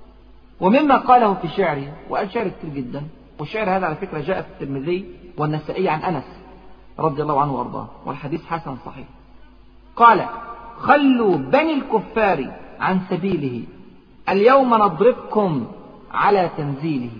ومما قاله في شعره، وقال شعر كتير جدا، والشعر هذا على فكرة جاء في الترمذي والنسائي عن انس رضي الله عنه وارضاه، والحديث حسن صحيح. قال خلوا بني الكفار عن سبيله، اليوم نضربكم على تنزيله،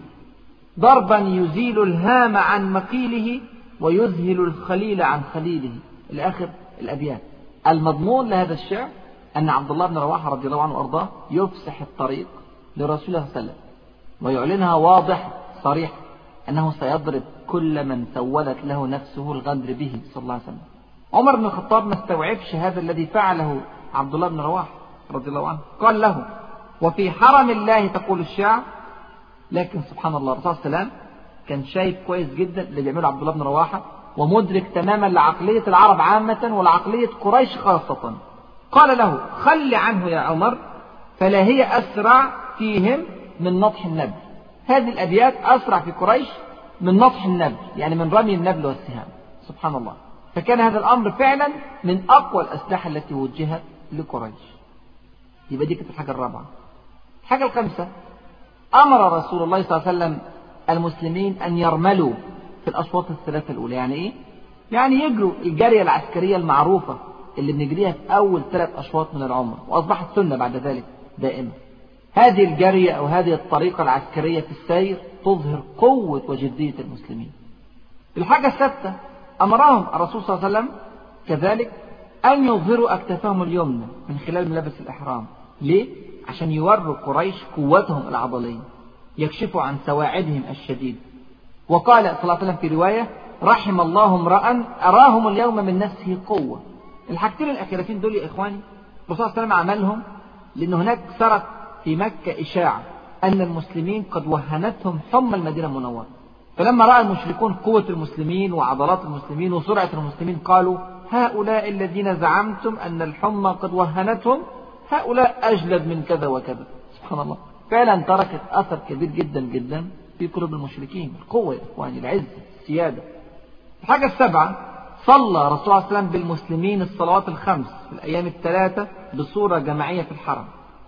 ضربا يزيل الهام عن مقيله ويذهل الخليل عن خليله، إلى آخر الأبيات. المضمون لهذا الشعر أن عبد الله بن رواحة رضي الله عنه وأرضاه يفسح الطريق لرسول الله صلى الله عليه وسلم ويعلنها واضح صريح أنه سيضرب كل من سولت له نفسه الغدر به صلى الله عليه وسلم. عمر بن الخطاب ما استوعبش هذا الذي فعله عبد الله بن رواحة رضي الله عنه، قال له وفي حرم الله تقول الشعر. لكن سبحان الله الرسول صلى الله عليه وسلم كان شايف كويس جدا اللي بيعمله عبد الله بن رواحة ومدرك تماما لعقلية العرب عامة ولعقلية قريش خاصة. قال له خل عنه يا عمر فلا هي أسرع فيهم من نطح النبل. هذه الأبيات أسرع في قريش من نطح النبل، يعني من رمي النبل والسهام. سبحان الله. فكان هذا الأمر فعلا من أقوى الأسلحة التي وجهت لقريش. يبقى دي كانت الحاجة الرابعة. الحاجة الخامسة، أمر رسول الله صلى الله عليه وسلم المسلمين أن يرملوا في الأشواط الثلاثة الأولى. يعني إيه؟ يعني يجروا الجارية العسكرية المعروفة اللي بنجريها في أول ثلاث أشواط من العمر، وأصبحت سنة بعد ذلك دائما. هذه الجارية أو هذه الطريقة العسكرية في السير تظهر قوة وجدية المسلمين. الحاجة السادسة، أمرهم الرسول صلى الله عليه وسلم كذلك أن يظهروا أكتافهم اليمنى من خلال ملابس الإحرام. ليه؟ عشان يوروا قريش قوتهم العضلية، يكشفوا عن سواعدهم الشديد. وقال صلى الله عليه وسلم في رواية رحم الله امرأ أراهم اليوم من نفسه قوة. الحاجتين الأخيرتين دول يا إخواني الرسول صلى الله عليه وسلم عملهم لأن هناك سرت في مكة إشاعة أن المسلمين قد وهنتهم حمى المدينة المنورة. فلما رأى المشركون قوة المسلمين وعضلات المسلمين وسرعة المسلمين قالوا هؤلاء الذين زعمتم أن الحمى قد وهنتهم هؤلاء أجلد من كذا وكذا. سبحان الله. فعلا تركت أثر كبير جدا جدا في قلوب المشركين. القوة يا إخواني، العز، السيادة. الحاجة السابعة، صلى رسول الله صلى الله عليه وسلم بالمسلمين الصلوات الخمس في الأيام الثلاثة بصورة جماعية في الحرم.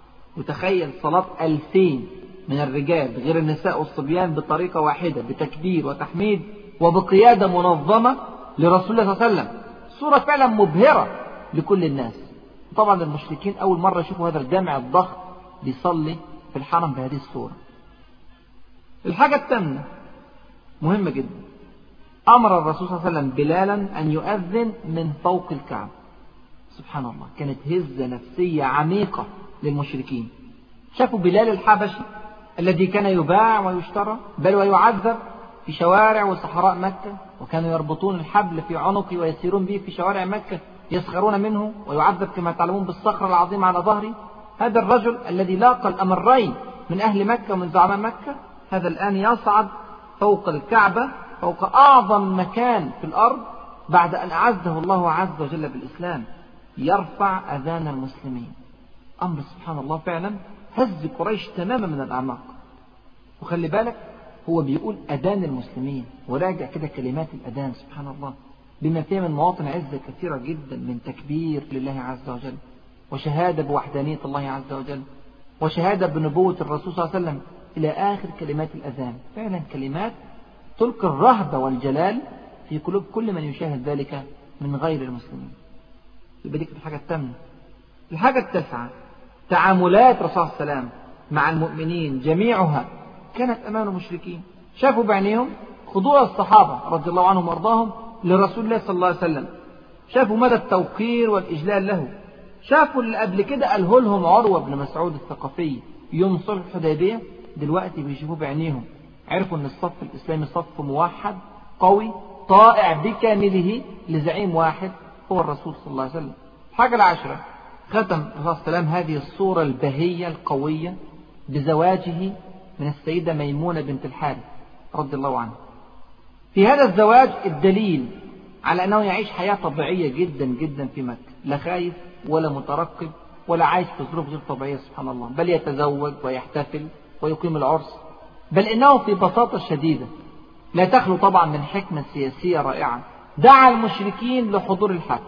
وتخيل صلاة ألفين من الرجال غير النساء والصبيان بطريقة واحدة بتكبير وتحميد وبقيادة منظمة لرسول الله صلى الله عليه وسلم. صورة فعلا مبهرة لكل الناس. طبعا المشركين أول مرة يشوفوا هذا الجامع الضخم بيصلي في الحرم بهذه الصورة. الحاجة الثامنة مهمة جدا، أمر الرسول صلى الله عليه وسلم بلالا أن يؤذن من فوق الكعبة. سبحان الله. كانت هزة نفسية عميقة للمشركين. شافوا بلال الحبشي الذي كان يباع ويشترى بل ويعذب في شوارع وصحراء مكة، وكانوا يربطون الحبل في عنقه ويسيرون به في شوارع مكة يسخرون منه، ويعذب كما تعلمون بالصخرة العظيمة على ظهره. هذا الرجل الذي لاقى الأمرين من أهل مكة ومن زعماء مكة، هذا الآن يصعد فوق الكعبة، فوق أعظم مكان في الأرض بعد أن أعزه الله عز وجل بالإسلام، يرفع أذان المسلمين. أمر سبحان الله فعلا هز قريش تماما من الأعماق. وخلي بالك هو بيقول أذان المسلمين، وراجع كده كلمات الأذان سبحان الله بما فيها من مواطن عزة كثيرة جدا، من تكبير لله عز وجل، وشهادة بوحدانية الله عز وجل، وشهادة بنبوة الرسول صلى الله عليه وسلم، إلى آخر كلمات الأذان. فعلا كلمات تلقي الرهبة والجلال في قلوب كل من يشاهد ذلك من غير المسلمين. يبقى دي الحاجة الثامنة. الحاجة التاسعة، تعاملات الرسول صلى الله عليه وسلم مع المؤمنين جميعها كانت أمام المشركين. شافوا بعينيهم خضوع الصحابة رضي الله عنهم وارضاهم لرسول الله صلى الله عليه وسلم، شافوا مدى التوقير والإجلال له، شافوا اللي قبل كده قاله لهم عروة بن مسعود الثقفي يوم صلح الحديبية، دلوقتي بيشوفوه بعينيهم. عرفوا أن الصف الإسلامي صف موحد قوي طائع بكامله لزعيم واحد هو الرسول صلى الله عليه وسلم. الحاجة العاشرة، ختم الرسول صلى الله عليه وسلم هذه الصورة البهية القوية بزواجه من السيدة ميمونة بنت الحارث رضي الله عنها. في هذا الزواج الدليل على أنه يعيش حياة طبيعية جدا جدا في مكة، لا خايف ولا مترقب ولا عايش في ظروف غير طبيعية سبحان الله، بل يتزوج ويحتفل ويقيم العرس، بل إنه في بساطة شديدة لا تخلو طبعا من حكمة سياسية رائعة، دعا المشركين لحضور الحفل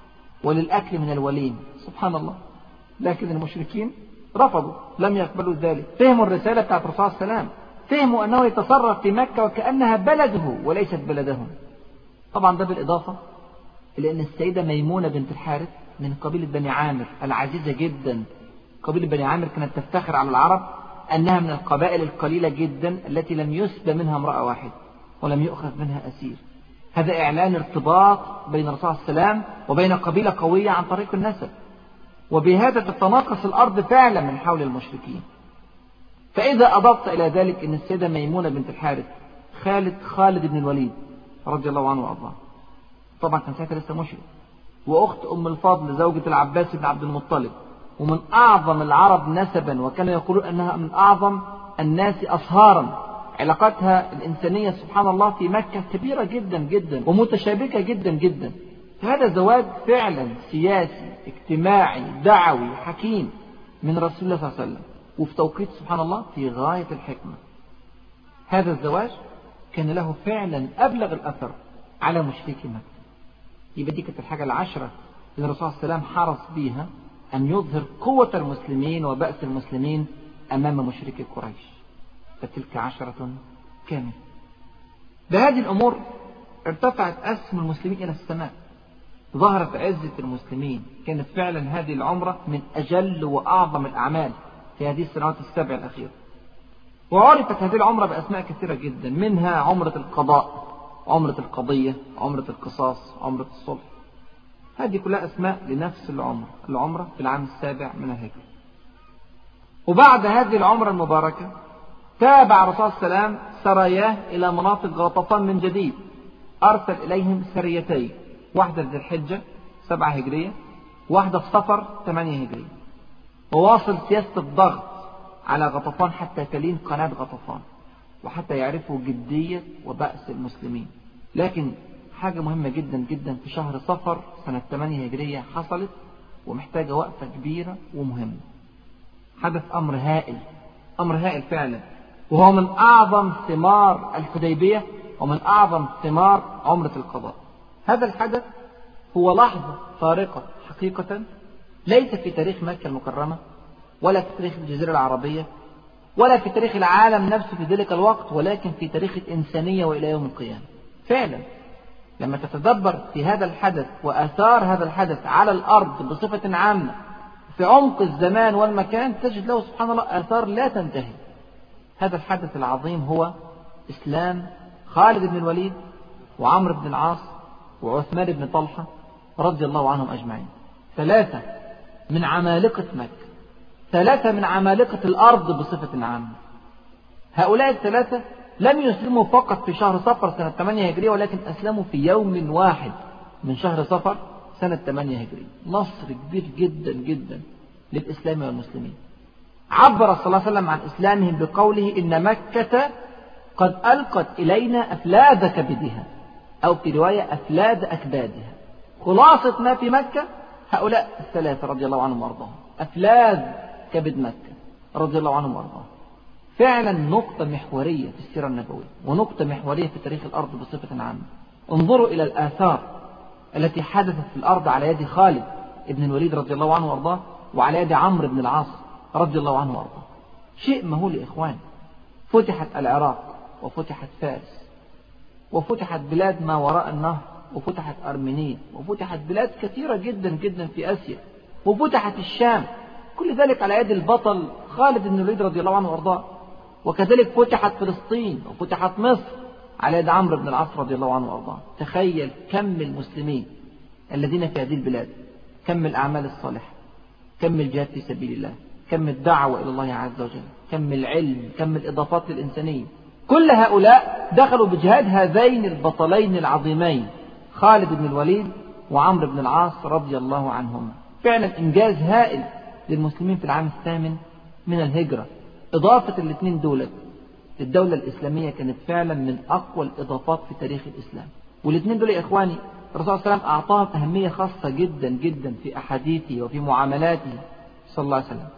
وللأكل من الوليم سبحان الله. لكن المشركين رفضوا، لم يقبلوا ذلك. فهموا الرسالة بتاعت الرسول صلى الله عليه وسلم، فهموا أنه يتصرف في مكة وكأنها بلده وليست بلدهم. طبعا ده بالإضافة إلى أن السيدة ميمونة بنت الحارث من قبيلة بني عامر العزيزة جدا. قبيلة بني عامر كانت تفتخر على العرب أنها من القبائل القليلة جدا التي لم يسب منها امرأة واحد ولم يؤخذ منها أسير. هذا إعلان ارتباط بين الرسول صلى الله عليه وسلم وبين قبيلة قوية عن طريق النسب، وبهذا تتناقص الأرض فعلا من حول المشركين. فإذا أضفت إلى ذلك أن السيدة ميمونة بنت الحارث خالد خالد بن الوليد رضي الله عنه وأرضاه، طبعا كان ساعتها لسه مشرك، وأخت أم الفضل زوجة العباس بن عبد المطلب، ومن أعظم العرب نسبا، وكانوا يقولون أنها من أعظم الناس أصهارا. علاقتها الإنسانية سبحان الله في مكة كبيرة جدا جدا ومتشابكة جدا جدا. هذا زواج فعلا سياسي اجتماعي دعوي حكيم من رسول الله صلى الله عليه وسلم، وفي توقيت سبحان الله في غاية الحكمة. هذا الزواج كان له فعلا أبلغ الأثر على مشركي مكة. يبقى دي كانت الحاجة العشرة اللي الرسول صلى الله عليه وسلم حرص بيها أن يظهر قوة المسلمين وبأس المسلمين أمام مشركي قريش. فتلك عشرة كاملة. بهذه الأمور ارتفعت أسهم المسلمين إلى السماء، ظهرت عزة المسلمين. كانت فعلا هذه العمرة من أجل وأعظم الأعمال في هذه السنوات السبع الأخيرة. وعرفت هذه العمرة بأسماء كثيرة جدا، منها عمرة القضاء، عمرة القضية، عمرة القصاص، عمرة الصلح. هذه كلها أسماء لنفس العمرة، العمرة في العام السابع من الهجرة. وبعد هذه العمرة المباركة تابع الرسول صلى الله عليه وسلم سراياه إلى مناطق غطفان من جديد. أرسل إليهم سريتين، واحدة في ذي الحجة سبعة هجرية، واحدة في صفر ثمانية هجرية، وواصل سياسة الضغط على غطفان حتى تلين قناة غطفان وحتى يعرفوا جدية وبأس المسلمين. لكن حاجة مهمة جدا جدا في شهر صفر سنة ثمانية هجرية حصلت ومحتاجة وقفة كبيرة ومهمة. حدث أمر هائل، أمر هائل فعلا، وهو من أعظم ثمار الحديبية ومن أعظم ثمار عمرة القضاء. هذا الحدث هو لحظة فارقة حقيقة، ليس في تاريخ مكة المكرمة ولا في تاريخ الجزيرة العربية ولا في تاريخ العالم نفسه في ذلك الوقت، ولكن في تاريخ الإنسانية وإلى يوم القيامة. فعلا لما تتدبر في هذا الحدث وآثار هذا الحدث على الأرض بصفة عامة في عمق الزمان والمكان، تجد له سبحان الله آثار لا تنتهي. هذا الحدث العظيم هو إسلام خالد بن الوليد وعمرو بن العاص وعثمان بن طلحة رضي الله عنهم أجمعين. ثلاثة من عمالقة مكة، ثلاثة من عمالقة الأرض بصفة عامة. هؤلاء الثلاثة لم يسلموا فقط في شهر صفر سنة ثمانية هجرية، ولكن أسلموا في يوم واحد من شهر صفر سنة ثمانية هجرية. نصر كبير جدا جدا للإسلام والمسلمين. عبر صلى الله عليه وسلم عن إسلامهم بقوله إن مكة قد ألقت إلينا أفلاذ كبدها، أو في رواية أفلاذ أكبادها. خلاصة ما في مكة هؤلاء الثلاثة رضي الله عنهم وارضاهم، أفلاذ كبد مكة رضي الله عنهم وارضاهم. فعلا نقطة محورية في السيرة النبوية ونقطة محورية في تاريخ الأرض بصفة عامة. انظروا إلى الآثار التي حدثت في الأرض على يد خالد ابن الوليد رضي الله عنه وارضاه وعلى يد عمرو بن العاص رضي الله عنه وارضاه. شيء مهول يا إخوان. فتحت العراق وفتحت فارس وفتحت بلاد ما وراء النهر وفتحت أرمينيا وفتحت بلاد كثيرة جدا جدا في آسيا وفتحت الشام، كل ذلك على يد البطل خالد بن الوليد رضي الله عنه وارضاه. وكذلك فتحت فلسطين وفتحت مصر على يد عمرو بن العاص رضي الله عنه وارضاه. تخيل كم المسلمين الذين في هذه البلاد، كم الأعمال الصالحة، كم الجهاد في سبيل الله، كم الدعوة إلى الله عز وجل، كم العلم، كم الإضافات للإنسانية. كل هؤلاء دخلوا بجهاد هذين البطلين العظيمين خالد بن الوليد وعمرو بن العاص رضي الله عنهم. فعلا إنجاز هائل للمسلمين في العام الثامن من الهجرة. إضافة الاثنين دولة للدولة الإسلامية كانت فعلا من أقوى الإضافات في تاريخ الإسلام. والاثنين دول يا إخواني الرسول صلى الله عليه وسلم أعطاهم أهمية خاصة جدا جدا في أحاديثه وفي معاملاته صلى الله عليه وسلم،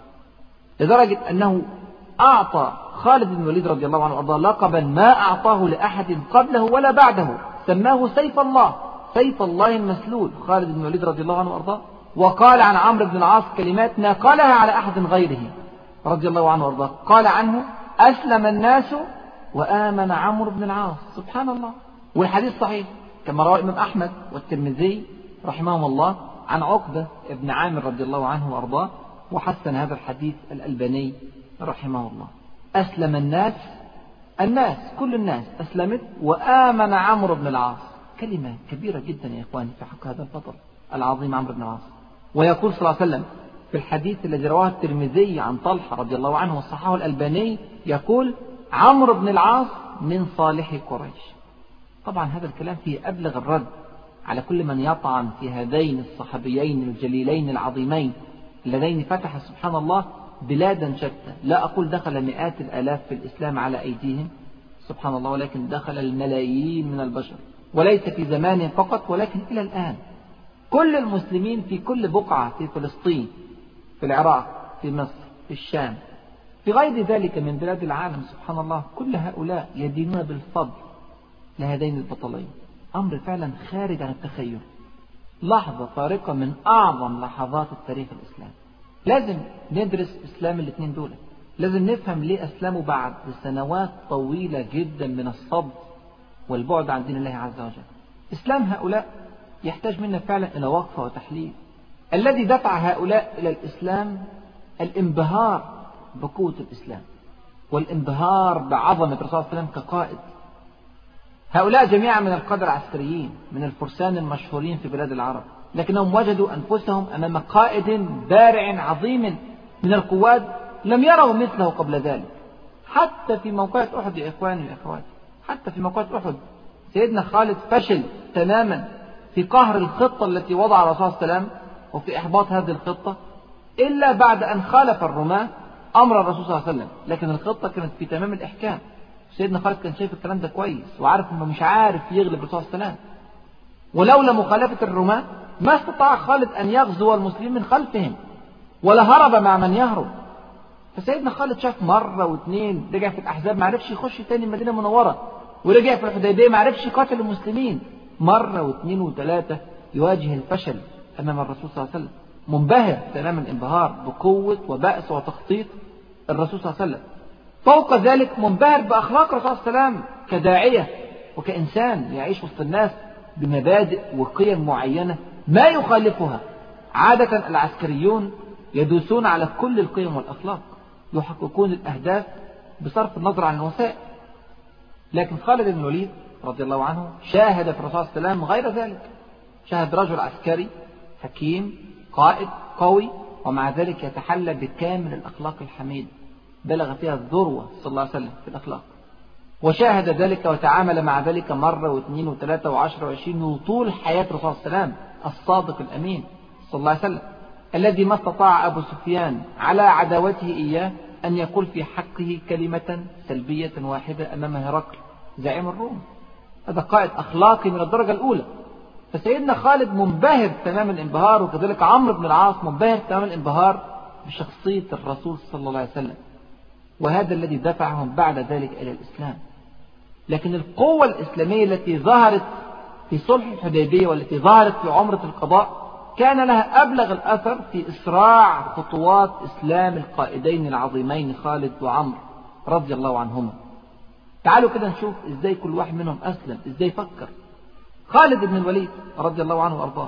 لدرجة أنه أعطى خالد بن الوليد رضي الله عنه وأرضاه لقبا ما أعطاه لأحد قبله ولا بعده، سماه سيف الله، سيف الله المسلول خالد بن الوليد رضي الله عنه وأرضاه. وقال عن عمرو بن العاص كلمات ما قالها على أحد غيره رضي الله عنه وأرضاه. قال عنه أسلم الناس وآمن عمرو بن العاص. سبحان الله. والحديث صحيح كما رواه الإمام أحمد والترمذي رحمهم الله عن عقبة ابن عامر رضي الله عنه وأرضاه، وحسن هذا الحديث الألباني رحمه الله. أسلم الناس الناس كل الناس أسلمت وآمن عمرو بن العاص. كلمة كبيرة جدا يا إخواني في حق هذا البطل العظيم عمرو بن العاص. ويقول صلى الله عليه وسلم في الحديث الذي رواه الترمذي عن طلحة رضي الله عنه وصححه الألباني، يقول عمرو بن العاص من صالح قريش. طبعا هذا الكلام فيه أبلغ الرد على كل من يطعن في هذين الصحابيين الجليلين العظيمين اللذين فتح سبحان الله بلادا شتى. لا أقول دخل مئات الآلاف في الإسلام على أيديهم سبحان الله، ولكن دخل الملايين من البشر، وليس في زمان فقط ولكن إلى الآن. كل المسلمين في كل بقعة، في فلسطين، في العراق، في مصر، في الشام، في غير ذلك من بلاد العالم سبحان الله، كل هؤلاء يدينون بالفضل لهذين البطلين. أمر فعلا خارج عن التخيل، لحظة فارقة من أعظم لحظات التاريخ الإسلامي. لازم ندرس إسلام الاثنين دول، لازم نفهم ليه أسلموا بعد سنوات طويلة جدا من الصبر والبعد عن دين الله عز وجل. إسلام هؤلاء يحتاج منا فعلا إلى وقفة وتحليل. الذي دفع هؤلاء إلى الإسلام الانبهار بقوة الإسلام والانبهار بعظمة الرسول صلى الله عليه وسلم كقائد. هؤلاء جميعا من القادة العسكريين، من الفرسان المشهورين في بلاد العرب، لكنهم وجدوا أنفسهم أمام قائد بارع عظيم من القوات لم يروا مثله قبل ذلك. حتى في موقعة أحد يا إخواني وإخواتي، حتى في موقعة أحد سيدنا خالد فشل تماما في قهر الخطة التي وضعها الرسول صلى الله عليه وسلم وفي إحباط هذه الخطة، إلا بعد أن خالف الرماة أمر الرسول صلى الله عليه وسلم. لكن الخطة كانت في تمام الإحكام. سيدنا خالد كان شايف الكلام ده كويس وعارف انه مش عارف يغلب الرسول صلى الله عليه وسلم. ولولا مخالفة الرماة ما استطاع خالد أن يغزو المسلمين من خلفهم، ولا هرب مع من يهرب. فسيدنا خالد شاف مرة واثنين، رجع في الأحزاب ما عرفش يخش تاني المدينة المنورة، ورجع في الحديبية ما عرفش يقاتل المسلمين. مرة واثنين وثلاثة يواجه الفشل أمام الرسول صلى الله عليه وسلم، منبهر تمام الانبهار بقوة وبأس وتخطيط الرسول صلى الله عليه وسلم. فوق ذلك منبهر بأخلاق الرسول صلى الله عليه وسلم كداعية وكإنسان يعيش وسط الناس بمبادئ وقيم معينة ما يخالفها. عادة العسكريون يدوسون على كل القيم والأخلاق، يحققون الأهداف بصرف النظر عن الوسائل. لكن خالد بن الوليد رضي الله عنه شاهد في الرسول صلى الله عليه وسلم غير ذلك. شاهد رجل عسكري حكيم قائد قوي، ومع ذلك يتحلى بكامل الأخلاق الحميدة، بلغ فيها الذروة صلى الله عليه وسلم في الأخلاق. وشاهد ذلك وتعامل مع ذلك مرة واثنين وثلاثة وعشرة وعشرين وطول حياة الرسول صلى الله عليه وسلم الصادق الأمين صلى الله عليه وسلم، الذي ما استطاع أبو سفيان على عداوته إياه أن يقول في حقه كلمة سلبية واحدة أمام هرقل زعيم الروم. هذا قائد أخلاقي من الدرجة الأولى. فسيدنا خالد منبهر تمام الانبهار، وكذلك عمرو بن العاص منبهر تمام الانبهار بشخصية الرسول صلى الله عليه وسلم، وهذا الذي دفعهم بعد ذلك إلى الإسلام. لكن القوة الإسلامية التي ظهرت في صلح الحديبية والتي ظهرت في عمرة القضاء كان لها أبلغ الأثر في إسراع خطوات إسلام القائدين العظيمين خالد وعمرو رضي الله عنهما. تعالوا كده نشوف إزاي كل واحد منهم أسلم، إزاي فكر. خالد بن الوليد رضي الله عنه وأرضاه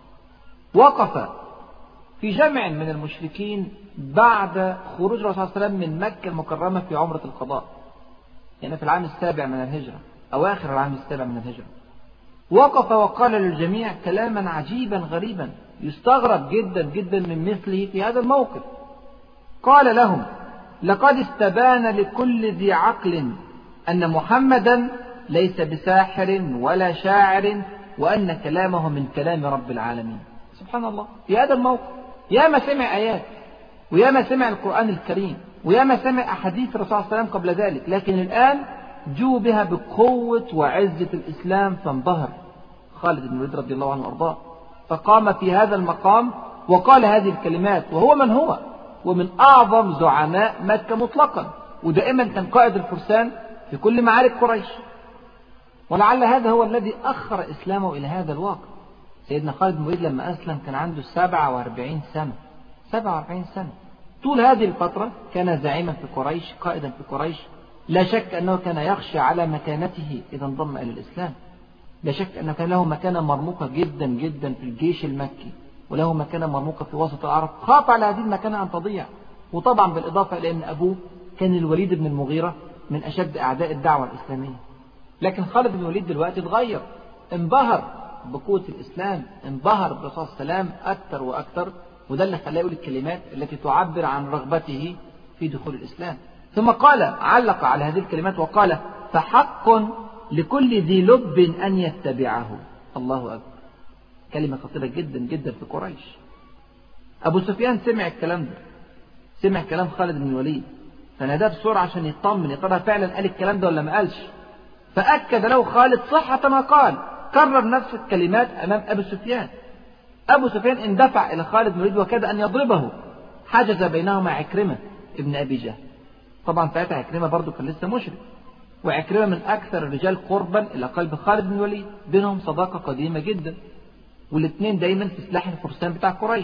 وقف في جمع من المشركين بعد خروج الرسول صلى الله عليه وسلم من مكة المكرمة في عمرة القضاء، يعني في العام السابع من الهجرة، أواخر العام السابع من الهجرة. وقف وقال للجميع كلاما عجيبا غريبا يستغرب جدا جدا من مثله في هذا الموقف. قال لهم: لقد استبان لكل ذي عقل أن محمدا ليس بساحر ولا شاعر، وأن كلامه من كلام رب العالمين. سبحان الله، في هذا الموقف ياما سمع آيات، وياما سمع القرآن الكريم، وياما سمع أحاديث الرسول صلى الله عليه وسلم قبل ذلك، لكن الآن جو بها بقوة وعزة الإسلام فانبهر خالد بن الوليد رضي الله عنه وأرضاه، فقام في هذا المقام وقال هذه الكلمات، وهو من هو؟ ومن أعظم زعماء مكة مطلقا، ودائما كان قائد الفرسان في كل معارك قريش. ولعل هذا هو الذي أخر إسلامه إلى هذا الواقع. سيدنا خالد بن الوليد لما أسلم كان عنده سبعة وأربعين سنة، سبعة وأربعين سنة. طول هذه الفترة كان زعيما في قريش، قائدا في قريش. لا شك أنه كان يخشى على مكانته إذا انضم إلى الإسلام. لا شك أنه كان له مكانة مرموقة جدا جدا في الجيش المكي، وله مكانة مرموقة في وسط العرب، خاف على هذه المكانة أن تضيع. وطبعا بالإضافة إلى أن أبوه كان الوليد بن المغيرة من أشد أعداء الدعوة الإسلامية. لكن خالد بن الوليد دلوقتي اتغير، انبهر بقوة الإسلام، انبهر بالرسول صلى الله عليه وسلم أكثر وأكثر، وده اللي خلاه يقول الكلمات التي تعبر عن رغبته في دخول الإسلام. ثم قال، علق على هذه الكلمات وقال: فحق لكل ذي لب أن يتبعه. الله أكبر، كلمة خطيرة جدا جدا في قريش. أبو سفيان سمع الكلام ده، سمع كلام خالد بن الوليد، فناداه بسرعة عشان يطمن يا ترى فعلا قال الكلام ده ولا ما قالش. فأكد له خالد صحة ما قال، كرر نفس الكلمات أمام أبو سفيان. أبو سفيان اندفع إلى خالد بن الوليد وكاد أن يضربه، حجز بينهما عكرمة ابن أبي جهل. طبعا ساعتها عكرمة برضه كان لسه مشرك، وعكرمة من أكثر الرجال قربا إلى قلب خالد بن الوليد، بينهم صداقة قديمة جدا، والاثنين دايما في سلاح الفرسان بتاع قريش.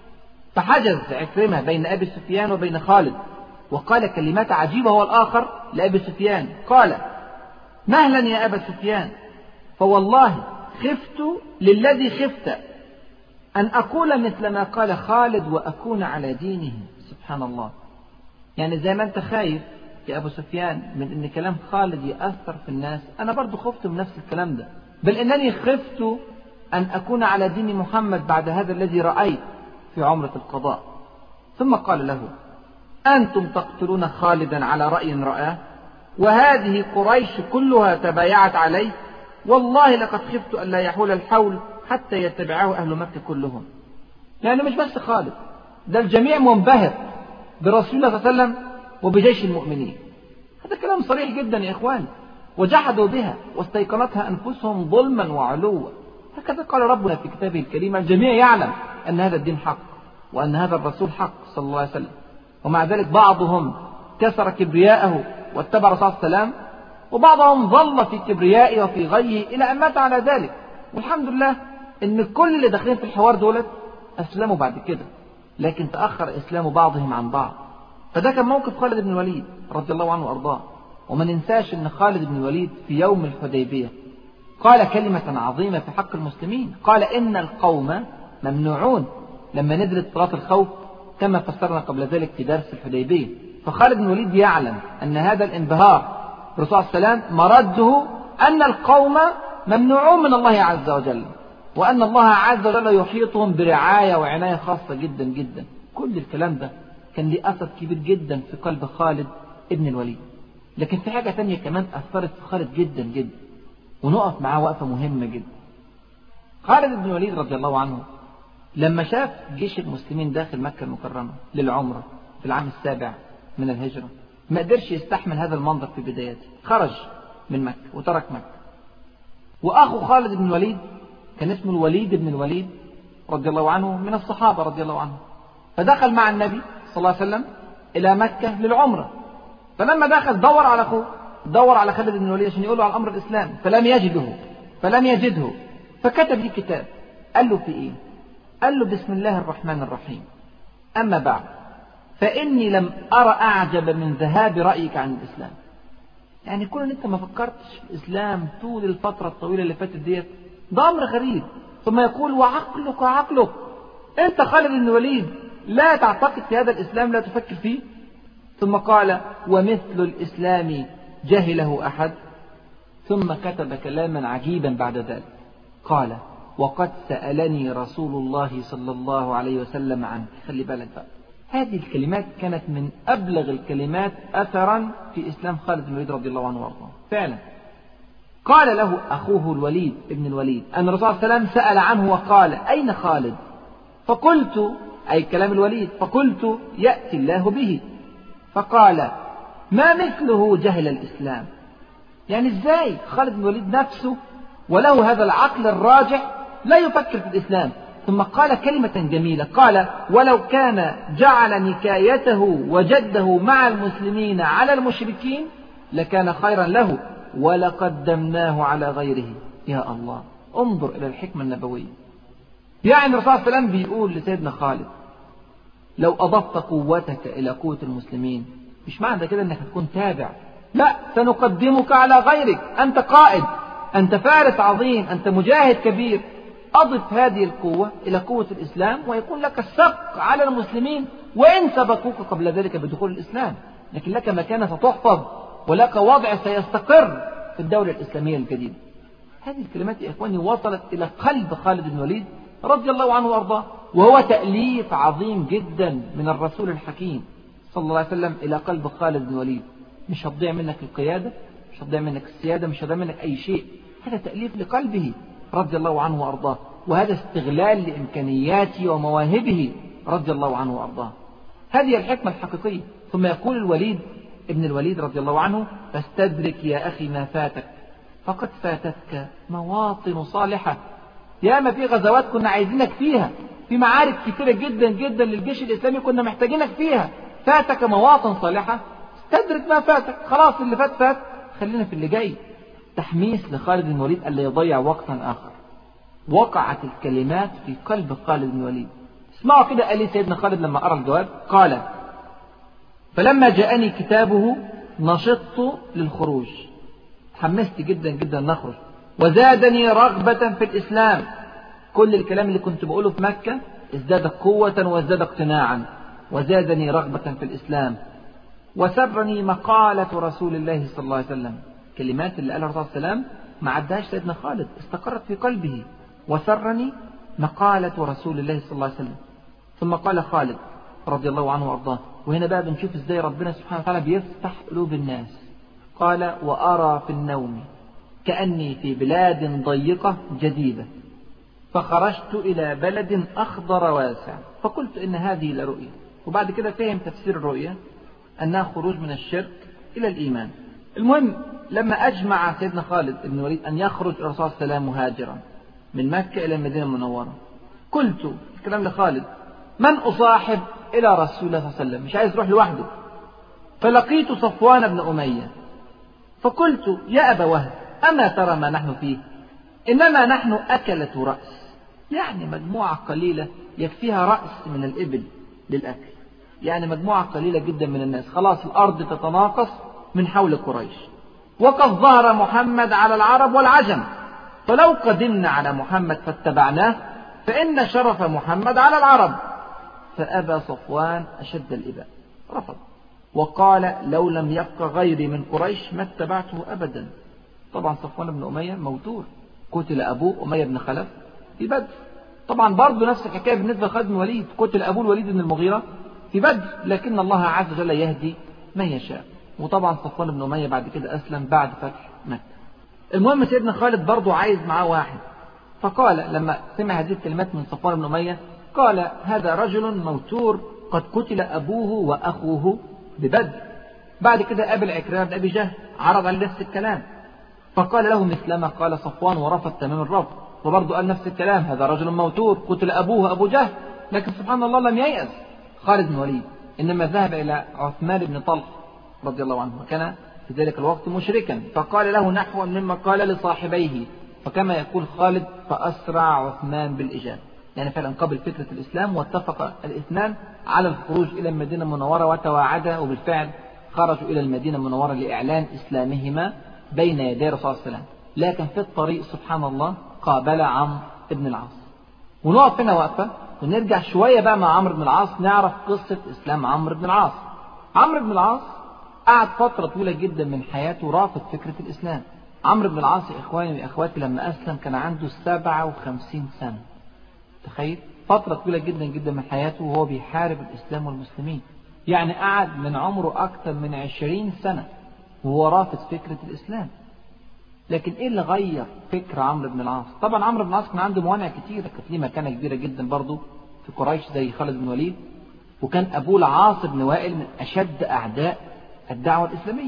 فحجز عكرمة بين أبي سفيان وبين خالد، وقال كلمات عجيبة هو الآخر لأبي سفيان، قال: مهلا يا أبا سفيان، فوالله خفت للذي خفت أن أقول مثل ما قال خالد وأكون على دينه. سبحان الله، يعني زي ما أنت خايف يا أبو سفيان من أن كلام خالد يأثر في الناس، أنا برضو خفت من نفس الكلام ده، بل أنني خفت أن أكون على دين محمد بعد هذا الذي رأيت في عمرة القضاء. ثم قال له: أنتم تقتلون خالدا على رأي رآه، وهذه قريش كلها تبايعت عليه، والله لقد خفت أن لا يحول الحول حتى يتبعه أهل مكة كلهم. يعني مش بس خالد، ده الجميع منبهر برسول الله صلى الله عليه وسلم وبجيش المؤمنين. هذا كلام صريح جدا يا إخواني، وجحدوا بها واستيقنتها أنفسهم ظلما وعلوا. هكذا قال ربنا في كتابه الكريم: الجميع يعلم أن هذا الدين حق وأن هذا الرسول حق صلى الله عليه وسلم، ومع ذلك بعضهم كسر كبرياءه واتبع الرسول صلى الله عليه وسلم، وبعضهم ظل في كبريائه وفي غيه إلى أن مات على ذلك. والحمد لله إن كل اللي داخلين في الحوار دولت أسلموا بعد كده، لكن تأخر إسلام بعضهم عن بعض. فده كان موقف خالد بن الوليد رضي الله عنه وأرضاه. وما ننساش أن خالد بن الوليد في يوم الحديبية قال كلمة عظيمة في حق المسلمين، قال: إن القوم ممنوعون، لما نزلت صلاة الخوف كما فسرنا قبل ذلك في درس الحديبية. فخالد بن الوليد يعلم أن هذا الانبهار بالرسول صلى الله عليه وسلم مرده أن القوم ممنوعون من الله عز وجل، وأن الله عز وجل يحيطهم برعاية وعناية خاصة جدا جدا. كل الكلام ده كان له أثر كبير جدا في قلب خالد ابن الوليد. لكن في حاجة تانية كمان أثرت في خالد جدا جدا، ونقف معاه وقفة مهمة جدا. خالد بن الوليد رضي الله عنه لما شاف جيش المسلمين داخل مكة المكرمة للعمرة في العام السابع من الهجرة، ما قدرش يستحمل هذا المنظر في بدايته، خرج من مكة وترك مكة. وأخو خالد بن الوليد كان اسمه الوليد بن الوليد رضي الله عنه من الصحابة رضي الله عنه، فدخل مع النبي صلى الله عليه وسلم إلى مكة للعمرة. فلما دخل دور على أخوه، دور على خالد بن الوليد عشان يقوله على أمر الإسلام، فلم يجده فلم يجده فكتب لي كتاب. قال له في إيه؟ قال له: بسم الله الرحمن الرحيم، أما بعد فإني لم أرى أعجب من ذهاب رأيك عن الإسلام. يعني كون أن أنت ما فكرتش في الإسلام طول الفترة الطويلة اللي فاتت ديت، ده أمر غريب. ثم يقول: وعقلك وعقلك، أنت خالد بن الوليد لا تعتقد في هذا الإسلام، لا تفكر فيه. ثم قال: ومثل الإسلام جهله أحد. ثم كتب كلاما عجيبا بعد ذلك، قال: وقد سألني رسول الله صلى الله عليه وسلم عنك. خلي بالك بقى، هذه الكلمات كانت من أبلغ الكلمات أثرا في إسلام خالد بن الوليد رضي الله عنه وارضاه. فعلا قال له أخوه الوليد ابن الوليد أن الرسول صلى الله عليه وسلم سأل عنه وقال: أين خالد؟ فقلت، أي كلام الوليد، فقلت: يأتي الله به. فقال: ما مثله جهل الإسلام. يعني إزاي خالد بن الوليد نفسه وله هذا العقل الراجح لا يفكر في الإسلام؟ ثم قال كلمة جميلة، قال: ولو كان جعل نكايته وجده مع المسلمين على المشركين لكان خيرا له ولقدمناه على غيره. يا الله، انظر إلى الحكمة النبوية. يعني الرسول صلى الله عليه وسلم بيقول لسيدنا خالد: لو أضفت قوتك إلى قوة المسلمين، مش معنى كده أنك تكون تابع، لا، سنقدمك على غيرك. أنت قائد، أنت فارس عظيم، أنت مجاهد كبير، أضف هذه القوة إلى قوة الإسلام ويكون لك السبق على المسلمين وإن سبقوك قبل ذلك بدخول الإسلام، لكن لك مكانة ستحفظ ولك وضع سيستقر في الدولة الإسلامية الجديدة. هذه الكلمات يا إخواني وصلت إلى قلب خالد بن الوليد رضي الله عنه وأرضاه، وهو تأليف عظيم جدا من الرسول الحكيم صلى الله عليه وسلم إلى قلب خالد بن الوليد. مش هتضيع منك القيادة، مش هتضيع منك السيادة، مش هتضيع منك أي شيء، هذا تأليف لقلبه رضي الله عنه وأرضاه، وهذا استغلال لإمكانياته ومواهبه رضي الله عنه وأرضاه. هذه الحكمة الحقيقية. ثم يقول الوليد ابن الوليد رضي الله عنه: فاستدرك يا أخي ما فاتك فقد فاتتك مواطن صالحة. يا ما في غزوات كنا عايزينك فيها، في معارك كثيرة جدا جدا للجيش الإسلامي كنا محتاجينك فيها، فاتك مواطن صالحة. استدرك ما فاتك، خلاص اللي فات فات، خلينا في اللي جاي. تحميس لخالد بن الوليد ألا يضيع وقتا آخر. وقعت الكلمات في قلب خالد بن الوليد. اسمعوا كده قال لي سيدنا خالد لما أرى الجواب، قال: فلما جاءني كتابه نشطت للخروج، حمست جدا جدا نخرج، وزادني رغبة في الإسلام. كل الكلام اللي كنت بقوله في مكة ازداد قوة وازداد اقتناعا، وزادني رغبة في الإسلام. وسرني مقالة رسول الله صلى الله عليه وسلم. كلمات اللي قالها الرسول صلى الله عليه وسلم ما عدهاش سيدنا خالد، استقرت في قلبه. وسرني مقالة رسول الله صلى الله عليه وسلم. ثم قال خالد رضي الله عنه وارضاه، وهنا بقى بنشوف ازاي ربنا سبحانه وتعالى بيفتح قلوب الناس. قال: وأرى في النوم كأني في بلاد ضيقة جديدة، فخرجت إلى بلد أخضر واسع، فقلت إن هذه لرؤيا. وبعد كده فهم تفسير الرؤيا أنها خروج من الشرك إلى الإيمان. المهم لما أجمع سيدنا خالد بن الوليد أن يخرج الرسول صلى الله عليه وسلم مهاجرا من مكة إلى المدينة المنورة، قلت الكلام لخالد: من أصاحب إلى رسول الله صلى الله عليه وسلم؟ مش عايز يروح لوحده. فلقيت صفوان بن أمية فقلت: يا أبا وهب، أما ترى ما نحن فيه؟ إنما نحن أكلة رأس، يعني مجموعة قليلة يكفيها رأس من الإبل للأكل، يعني مجموعة قليلة جدا من الناس، خلاص الأرض تتناقص من حول قريش، وقد ظهر محمد على العرب والعجم، فلو قدمنا على محمد فاتبعناه فإن شرف محمد على العرب. فأبى صفوان أشد الإباء، رفض وقال: لو لم يبق غيري من قريش ما اتبعته أبدا. طبعا صفوان بن أمية موتور، قتل أبوه أمية بن خلف في بدر. طبعا برضه نفس الحكاية بالنسبة لخالد بن الوليد، قتل أبوه الوليد بن المغيرة في بدر، لكن الله عز وجل يهدي من يشاء. وطبعا صفوان بن أمية بعد كده أسلم بعد فتح مكة. المهم سيدنا خالد برضه عايز معاه واحد، فقال لما سمع هذه الكلمات من صفوان بن أمية قال: هذا رجل موتور قد قتل أبوه وأخوه ببدر. بعد كده قابل عكرمة بن أبي جهل، عرض عليه نفس الكلام، فقال له مثلما قال صفوان ورفض تمام الرفض، وبرضه قال نفس الكلام: هذا رجل موتور قتل أبوه أبو جهل. لكن سبحان الله لم ييأس خالد بن الوليد، إنما ذهب إلى عثمان بن طلحة رضي الله عنه، وكان في ذلك الوقت مشركا، فقال له نحو مما قال لصاحبيه، فكما يقول خالد: فأسرع عثمان بالإجابة. يعني فعلا قبل فكرة الإسلام، واتفق الاثنان على الخروج إلى المدينة المنورة وتواعدا، وبالفعل خرجوا إلى المدينة المنورة لإعلان إسلامهما بين يدي رسول الله صلى الله عليه وسلم. لكن في الطريق سبحان الله قابل عمرو بن العاص. ونقف هنا وقفة ونرجع شوية بقى مع عمرو بن العاص نعرف قصة إسلام عمرو بن العاص. عمرو بن العاص قعد فترة طويلة جدا من حياته رافض فكرة الإسلام. عمرو بن العاص يا إخواني وأخواتي لما أسلم كان عنده سبعة وخمسين سنة. تخيل فترة طويلة جدا جدا من حياته وهو بيحارب الإسلام والمسلمين، يعني قعد من عمره أكثر من عشرين سنة وهو رافض فكرة الإسلام. لكن إيه اللي غير فكر عمرو بن العاص؟ طبعا عمرو بن العاص كان عنده موانع كتيرة، كانت ليه مكانة كبيرة جدا برضه في قريش زي خالد بن الوليد، وكان أبوه العاص بن وائل من أشد أعداء الدعوة الإسلامية،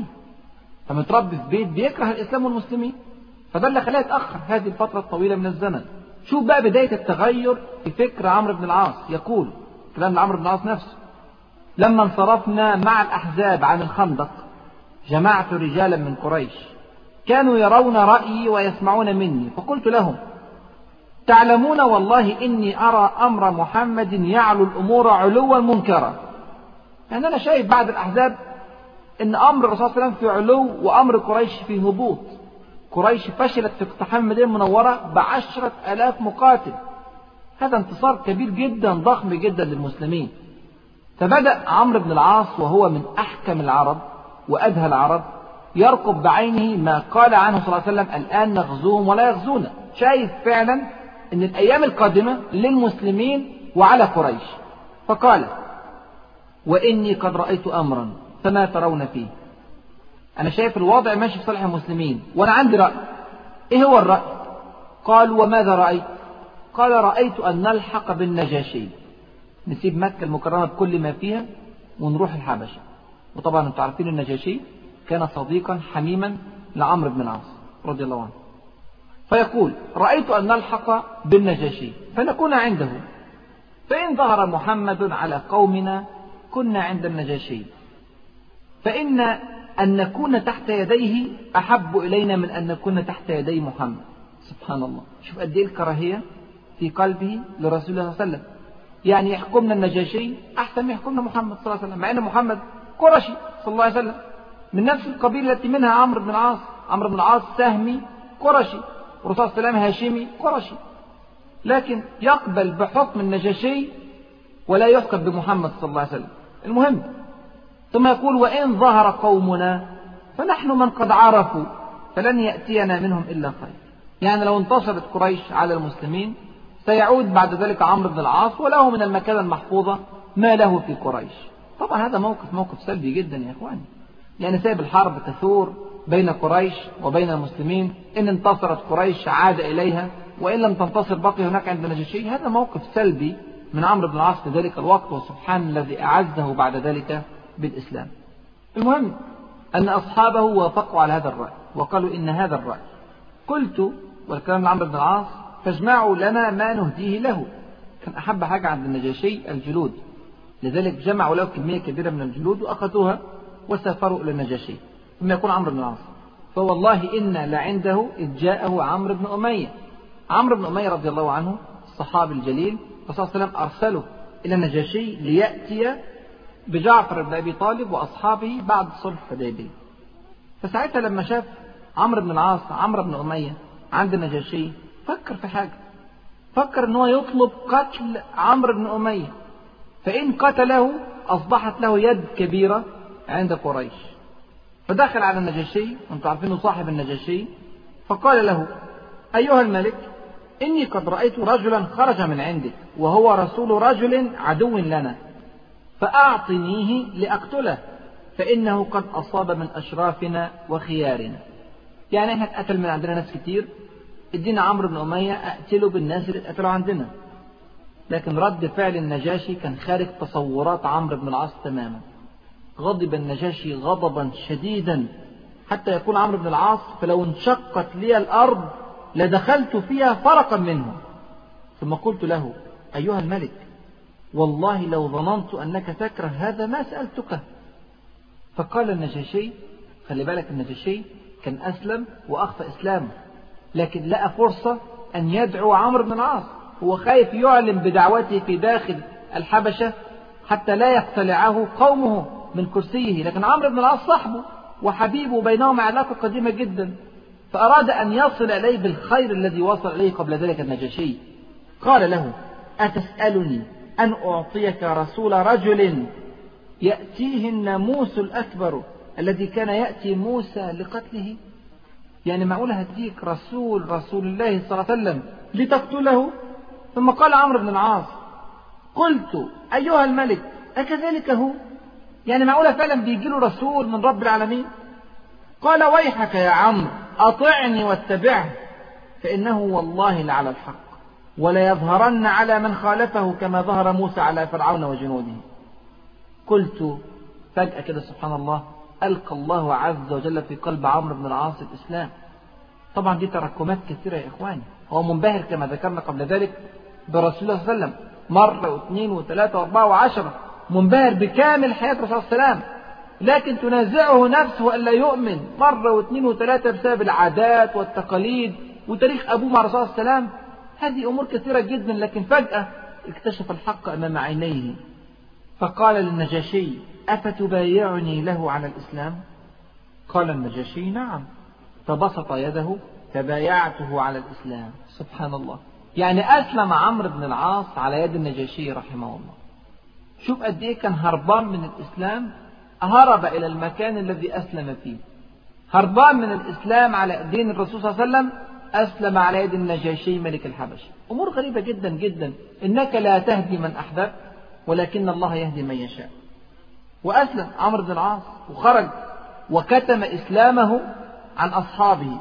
فمتربي في بيت بيكره الإسلام والمسلمين، فده اللي خلاه يتأخر هذه الفترة الطويلة من الزمن. شوف بقى بداية التغير في فكر عمرو بن العاص. يقول كلام عمرو بن العاص نفسه: لما انصرفنا مع الأحزاب عن الخندق جمعت رجالا من قريش كانوا يرون رأيي ويسمعون مني، فقلت لهم: تعلمون والله إني أرى أمر محمد يعلو الأمور علوا منكرا. يعني أنا شايف بعد الأحزاب إن أمر الرسول صلى الله عليه وسلم في علو وأمر قريش في هبوط. قريش فشلت في اقتحام المدينة المنورة بعشرة آلاف مقاتل. هذا انتصار كبير جدا ضخم جدا للمسلمين. فبدأ عمرو بن العاص وهو من أحكم العرب وأدهى العرب يرقب بعينه ما قال عنه صلى الله عليه وسلم الآن نغزوهم ولا يغزونا. شايف فعلا أن الأيام القادمة للمسلمين وعلى قريش. فقال وإني قد رأيت أمرا فما ترون فيه. أنا شايف الوضع ماشي في صالح المسلمين وأنا عندي رأي. إيه هو الرأي؟ قال وماذا رأيت؟ قال رأيت أن نلحق بالنجاشي، نسيب مكة المكرمة بكل ما فيها ونروح الحبشة. وطبعا انتم عارفين النجاشي كان صديقا حميما لعمرو بن العاص رضي الله عنه. فيقول رأيت أن نلحق بالنجاشي فنكون عنده، فإن ظهر محمد على قومنا كنا عند النجاشي، فإن أن نكون تحت يديه أحب إلينا من أن نكون تحت يدي محمد. سبحان الله، شوف قد إيه الكراهية في قلبه لرسول الله صلى الله عليه وسلم. يعني يحكمنا النجاشي أحسن من يحكمنا محمد صلى الله عليه وسلم، مع أن محمد قرشي صلى الله عليه وسلم من نفس القبيلة التي منها عمرو بن العاص. عمرو بن العاص سهمي قرشي، والرسول صلى الله عليه وسلم هاشمي قرشي، لكن يقبل بحكم النجاشي ولا يحكم بمحمد صلى الله عليه وسلم. المهم ثم يقول وإن ظهر قومنا فنحن من قد عرفوا فلن يأتينا منهم إلا خير. يعني لو انتصرت قريش على المسلمين سيعود بعد ذلك عمرو بن العاص وله من المكانة المحفوظة ما له في قريش. طبعا هذا موقف موقف سلبي جدا يا إخواني. يعني سيب الحرب تثور بين قريش وبين المسلمين، إن انتصرت قريش عاد إليها، وإن لم تنتصر بقي هناك عند النجاشي. هذا موقف سلبي من عمرو بن العاص في ذلك الوقت، وسبحان الذي أعزه بعد ذلك بالإسلام. المهم أن أصحابه وافقوا على هذا الرأي وقالوا إن هذا الرأي. قلت والكلام لعمرو بن العاص فاجمعوا لنا ما نهديه له. كان أحب حاجة عند النجاشي الجلود، لذلك جمعوا له كمية كبيرة من الجلود وأخذوها وسافروا إلى النجاشي. ثم يقول عمرو بن العاص فوالله إن لعنده إذ جاءه عمرو بن أمية. عمرو بن أمية رضي الله عنه الصحابي الجليل، الرسول صلى الله عليه وسلم أرسله إلى النجاشي ليأتي بجعفر بن أبي طالب وأصحابه بعد صلح حديبية. فساعتها لما شاف عمرو بن العاص عمرو بن أمية عند النجاشي فكر في حاجة، فكر ان هو يطلب قتل عمرو بن أمية، فإن قتله أصبحت له يد كبيرة عند قريش. فدخل على النجاشي وانتم عارفينه صاحب النجاشي، فقال له أيها الملك إني قد رأيت رجلا خرج من عندك وهو رسول رجل عدو لنا، فأعطنيه لأقتله فإنه قد أصاب من أشرافنا وخيارنا. يعني احنا اتقتل من عندنا ناس كتير، ادينا عمرو بن أمية أقتله بالناس اللي اتقتلوا عندنا. لكن رد فعل النجاشي كان خارج تصورات عمرو بن العاص تماما. غضب النجاشي غضبا شديدا حتى يقول عمرو بن العاص فلو انشقت لي الأرض لدخلت فيها فرقا منه. ثم قلت له أيها الملك والله لو ظننت أنك تكره هذا ما سألتك. فقال النجاشي، خلي بالك النجاشي كان أسلم وأخفى إسلامه، لكن لقى فرصة أن يدعو عمرو بن العاص. هو خايف يعلن بدعوته في داخل الحبشة حتى لا يقتلعه قومه من كرسيه، لكن عمرو بن العاص صاحبه وحبيبه بينهما علاقة قديمة جدا، فأراد أن يصل إليه بالخير الذي وصل إليه قبل ذلك النجاشي. قال له أتسألني أن أعطيك رسول رجل يأتيه الناموس الأكبر الذي كان يأتي موسى لقتله؟ يعني معقول هديك رسول رسول الله صلى الله عليه وسلم لتقتله؟ ثم قال عمرو بن العاص قلت أيها الملك أكذلك هو؟ يعني معقولة فعلا بيجي له رسول من رب العالمين؟ قال ويحك يا عمرو أطعني واتبعه فإنه والله لعلى الحق ولا يظهرن على من خالفه كما ظهر موسى على فرعون وجنوده. قلت فجأة كده سبحان الله ألقى الله عز وجل في قلب عمرو بن العاص الإسلام. طبعا دي تراكمات كثيرة يا إخواني. هو منبهر كما ذكرنا قبل ذلك برسول الله صلى الله عليه وسلم مرة واثنين وثلاثة وأربعة وعشرة، منبهر بكامل حياة الرسول صلى الله عليه وسلم، لكن تنازعه نفسه ألا يؤمن مرة واثنين وثلاثة بسبب العادات والتقاليد وتاريخ أبوه مع الرسول صلى الله عليه وسلم. هذه أمور كثيرة جدا، لكن فجأة اكتشف الحق أمام عينيه. فقال للنجاشي أفتبايعني له على الإسلام؟ قال النجاشي نعم. فبسط يده فبايعته على الإسلام. سبحان الله. يعني أسلم عمرو بن العاص على يد النجاشي رحمه الله. شوف قد إيه كان هربان من الإسلام، هرب إلى المكان الذي أسلم فيه. هربان من الإسلام على دين الرسول صلى الله عليه وسلم، أسلم على يد النجاشي ملك الحبشة. أمور غريبة جدا جدا. إنك لا تهدي من أحببت ولكن الله يهدي من يشاء. وأسلم عمرو بن العاص وخرج وكتم إسلامه عن أصحابه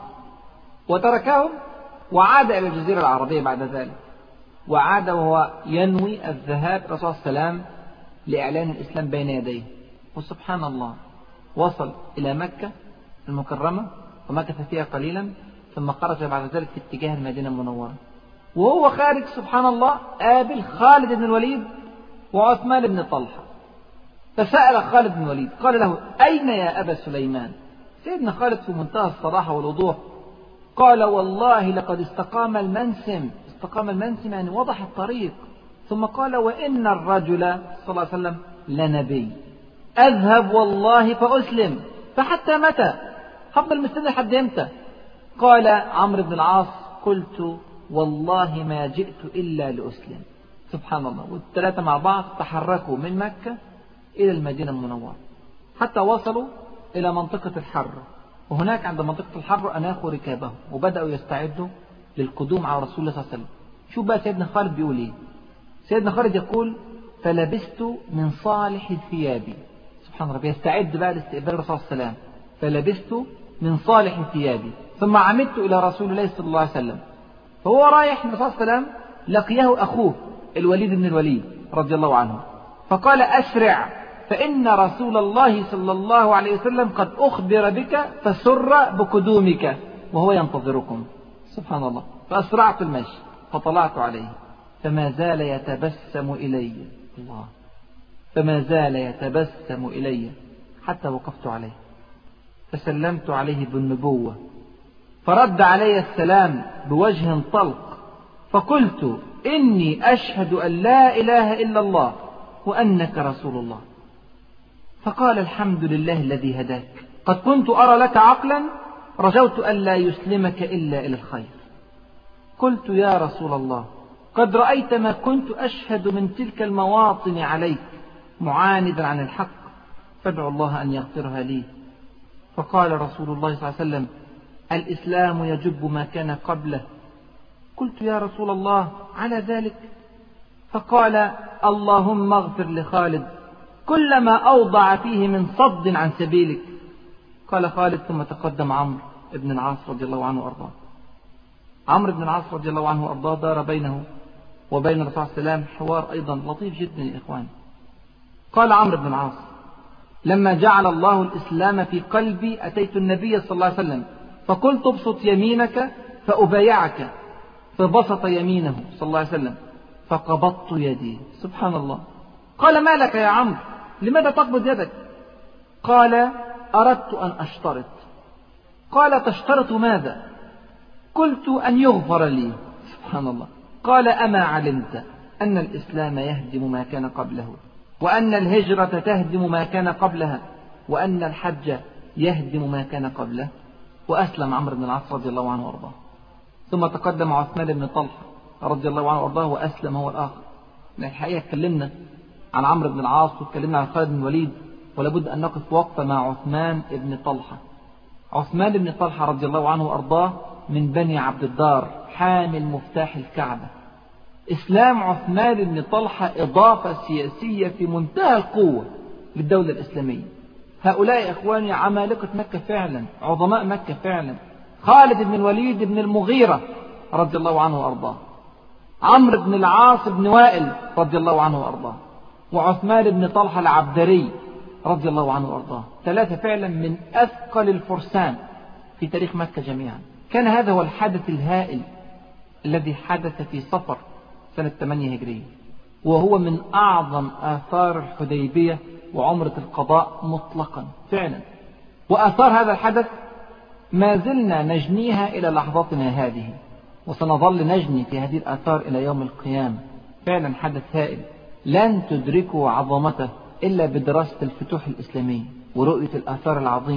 وتركهم وعاد إلى الجزيرة العربية بعد ذلك، وعاد وهو ينوي الذهاب الرسول صلى الله عليه وسلم لإعلان الإسلام بين يديه. وسبحان الله وصل إلى مكة المكرمة ومكث فيها قليلا، ثم خرج بعد ذلك في اتجاه المدينة المنورة. وهو خارج سبحان الله قابل خالد بن الوليد وعثمان بن طلحة. فسأل خالد بن الوليد قال له: أين يا أبا سليمان؟ سيدنا خالد في منتهى الصراحة والوضوح قال: والله لقد استقام المنسم. استقام المنسم يعني وضح الطريق. ثم قال: وإن الرجل صلى الله عليه وسلم لنبي، أذهب والله فأسلم، فحتى متى؟ هفضل مستني لحد إمتى؟ قال عمرو بن العاص: قلت والله ما جئت إلا لأسلم. سبحان الله. والثلاثة مع بعض تحركوا من مكة إلى المدينة المنورة حتى وصلوا إلى منطقة الحر، وهناك عند منطقة الحر أناخوا ركابهم وبدأوا يستعدوا للقدوم على رسول الله صلى الله عليه وسلم. شوف بقى سيدنا خالد بيقول إيه. سيدنا خالد يقول: فلبست من صالح ثيابي. سبحان الله. يستعد بقى لاستقبال الرسول صلى الله عليه وسلم. فلبست من صالح ثيابي ثم عمدت إلى رسول الله صلى الله عليه وسلم. فهو رايح الرسول صلى الله عليه وسلم لقيه أخوه الوليد بن الوليد رضي الله عنه، فقال: أسرع فإن رسول الله صلى الله عليه وسلم قد أخبر بك فسر بقدومك وهو ينتظركم. سبحان الله. فأسرعت المشي فطلعت عليه فما زال يتبسم إلي. الله. فما زال يتبسم إلي حتى وقفت عليه فسلمت عليه بالنبوة، فرد علي السلام بوجه طلق، فقلت: إني أشهد أن لا إله إلا الله وأنك رسول الله. فقال: الحمد لله الذي هداك، قد كنت أرى لك عقلا رجوت أن لا يسلمك إلا إلى الخير. قلت: يا رسول الله، قد رأيت ما كنت أشهد من تلك المواطن عليك معاندا عن الحق، فادعو الله أن يغفرها لي. فقال رسول الله صلى الله عليه وسلم: الإسلام يجب ما كان قبله. قلت: يا رسول الله على ذلك؟ فقال: اللهم اغفر لخالد كل ما أوضع فيه من صد عن سبيلك. قال خالد: ثم تقدم عمرو بن العاص رضي الله عنه وأرضاه. عمرو بن العاص رضي الله عنه وأرضاه دار بينه وبين الرسول صلى الله عليه وسلم حوار أيضا لطيف جدا يا إخوان. قال عمرو بن العاص: لما جعل الله الإسلام في قلبي أتيت النبي صلى الله عليه وسلم فقلت: ابسط يمينك فأبايعك، فبسط يمينه صلى الله عليه وسلم فقبضت يدي. سبحان الله. قال: ما لك يا عمرو؟ لماذا تقبض يدك؟ قال: أردت أن أشترط. قال: تشترط ماذا؟ قلت: أن يغفر لي. سبحان الله. قال: أما علمت أن الإسلام يهدم ما كان قبله، وأن الهجرة تهدم ما كان قبلها، وأن الحج يهدم ما كان قبله؟ وأسلم عمرو بن العاص رضي الله عنه وأرضاه. ثم تقدم عثمان بن طلحة رضي الله عنه وأرضاه وأسلم هو الآخر. الحقيقة اتكلمنا عن عمرو بن العاص واتكلمنا عن خالد بن الوليد، ولابد أن نقف وقفة مع عثمان بن طلحة. عثمان بن طلحة رضي الله عنه وأرضاه من بني عبد الدار، حامل مفتاح الكعبة. إسلام عثمان بن طلحة إضافة سياسية في منتهى القوة للدولة الإسلامية. هؤلاء إخواني عمالقة مكة فعلا، عظماء مكة فعلا. خالد بن الوليد بن المغيرة رضي الله عنه وأرضاه، عمرو بن العاص بن وائل رضي الله عنه وأرضاه، وعثمان بن طلحة العبدري رضي الله عنه وأرضاه. ثلاثة فعلا من أثقل الفرسان في تاريخ مكة جميعا. كان هذا هو الحدث الهائل الذي حدث في صفر سنة ثمانية هجرية، وهو من أعظم آثار الحديبية وعمرة القضاء مطلقا فعلا. وآثار هذا الحدث ما زلنا نجنيها إلى لحظتنا هذه، وسنظل نجني في هذه الآثار إلى يوم القيامة. فعلا حدث هائل لن تدركوا عظمته إلا بدراسة الفتوح الإسلامية ورؤية الآثار العظيمة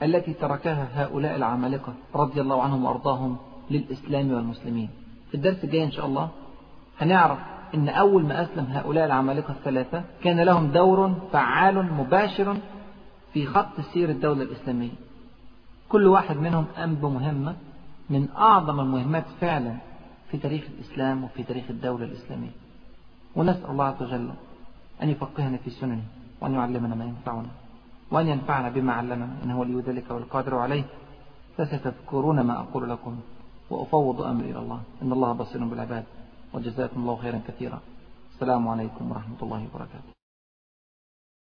التي تركها هؤلاء العمالقة رضي الله عنهم وأرضاهم للإسلام والمسلمين. في الدرس الجاي إن شاء الله هنعرف إن أول ما أسلم هؤلاء العمالقة الثلاثة كان لهم دور فعال مباشر في خط سير الدولة الإسلامية. كل واحد منهم قام بمهمة من أعظم المهمات فعلا في تاريخ الإسلام وفي تاريخ الدولة الإسلامية. ونسأل الله عز وجل أن يفقهنا في سننه وأن يعلمنا ما ينفعنا وأن ينفعنا بما علمنا إنه ولي ذلك والقادر عليه. فستذكرون ما أقول لكم وأفوض أمري إلى الله إن الله بصير بالعباد. وجزاكم الله خيرا كثيرا. السلام عليكم ورحمة الله وبركاته.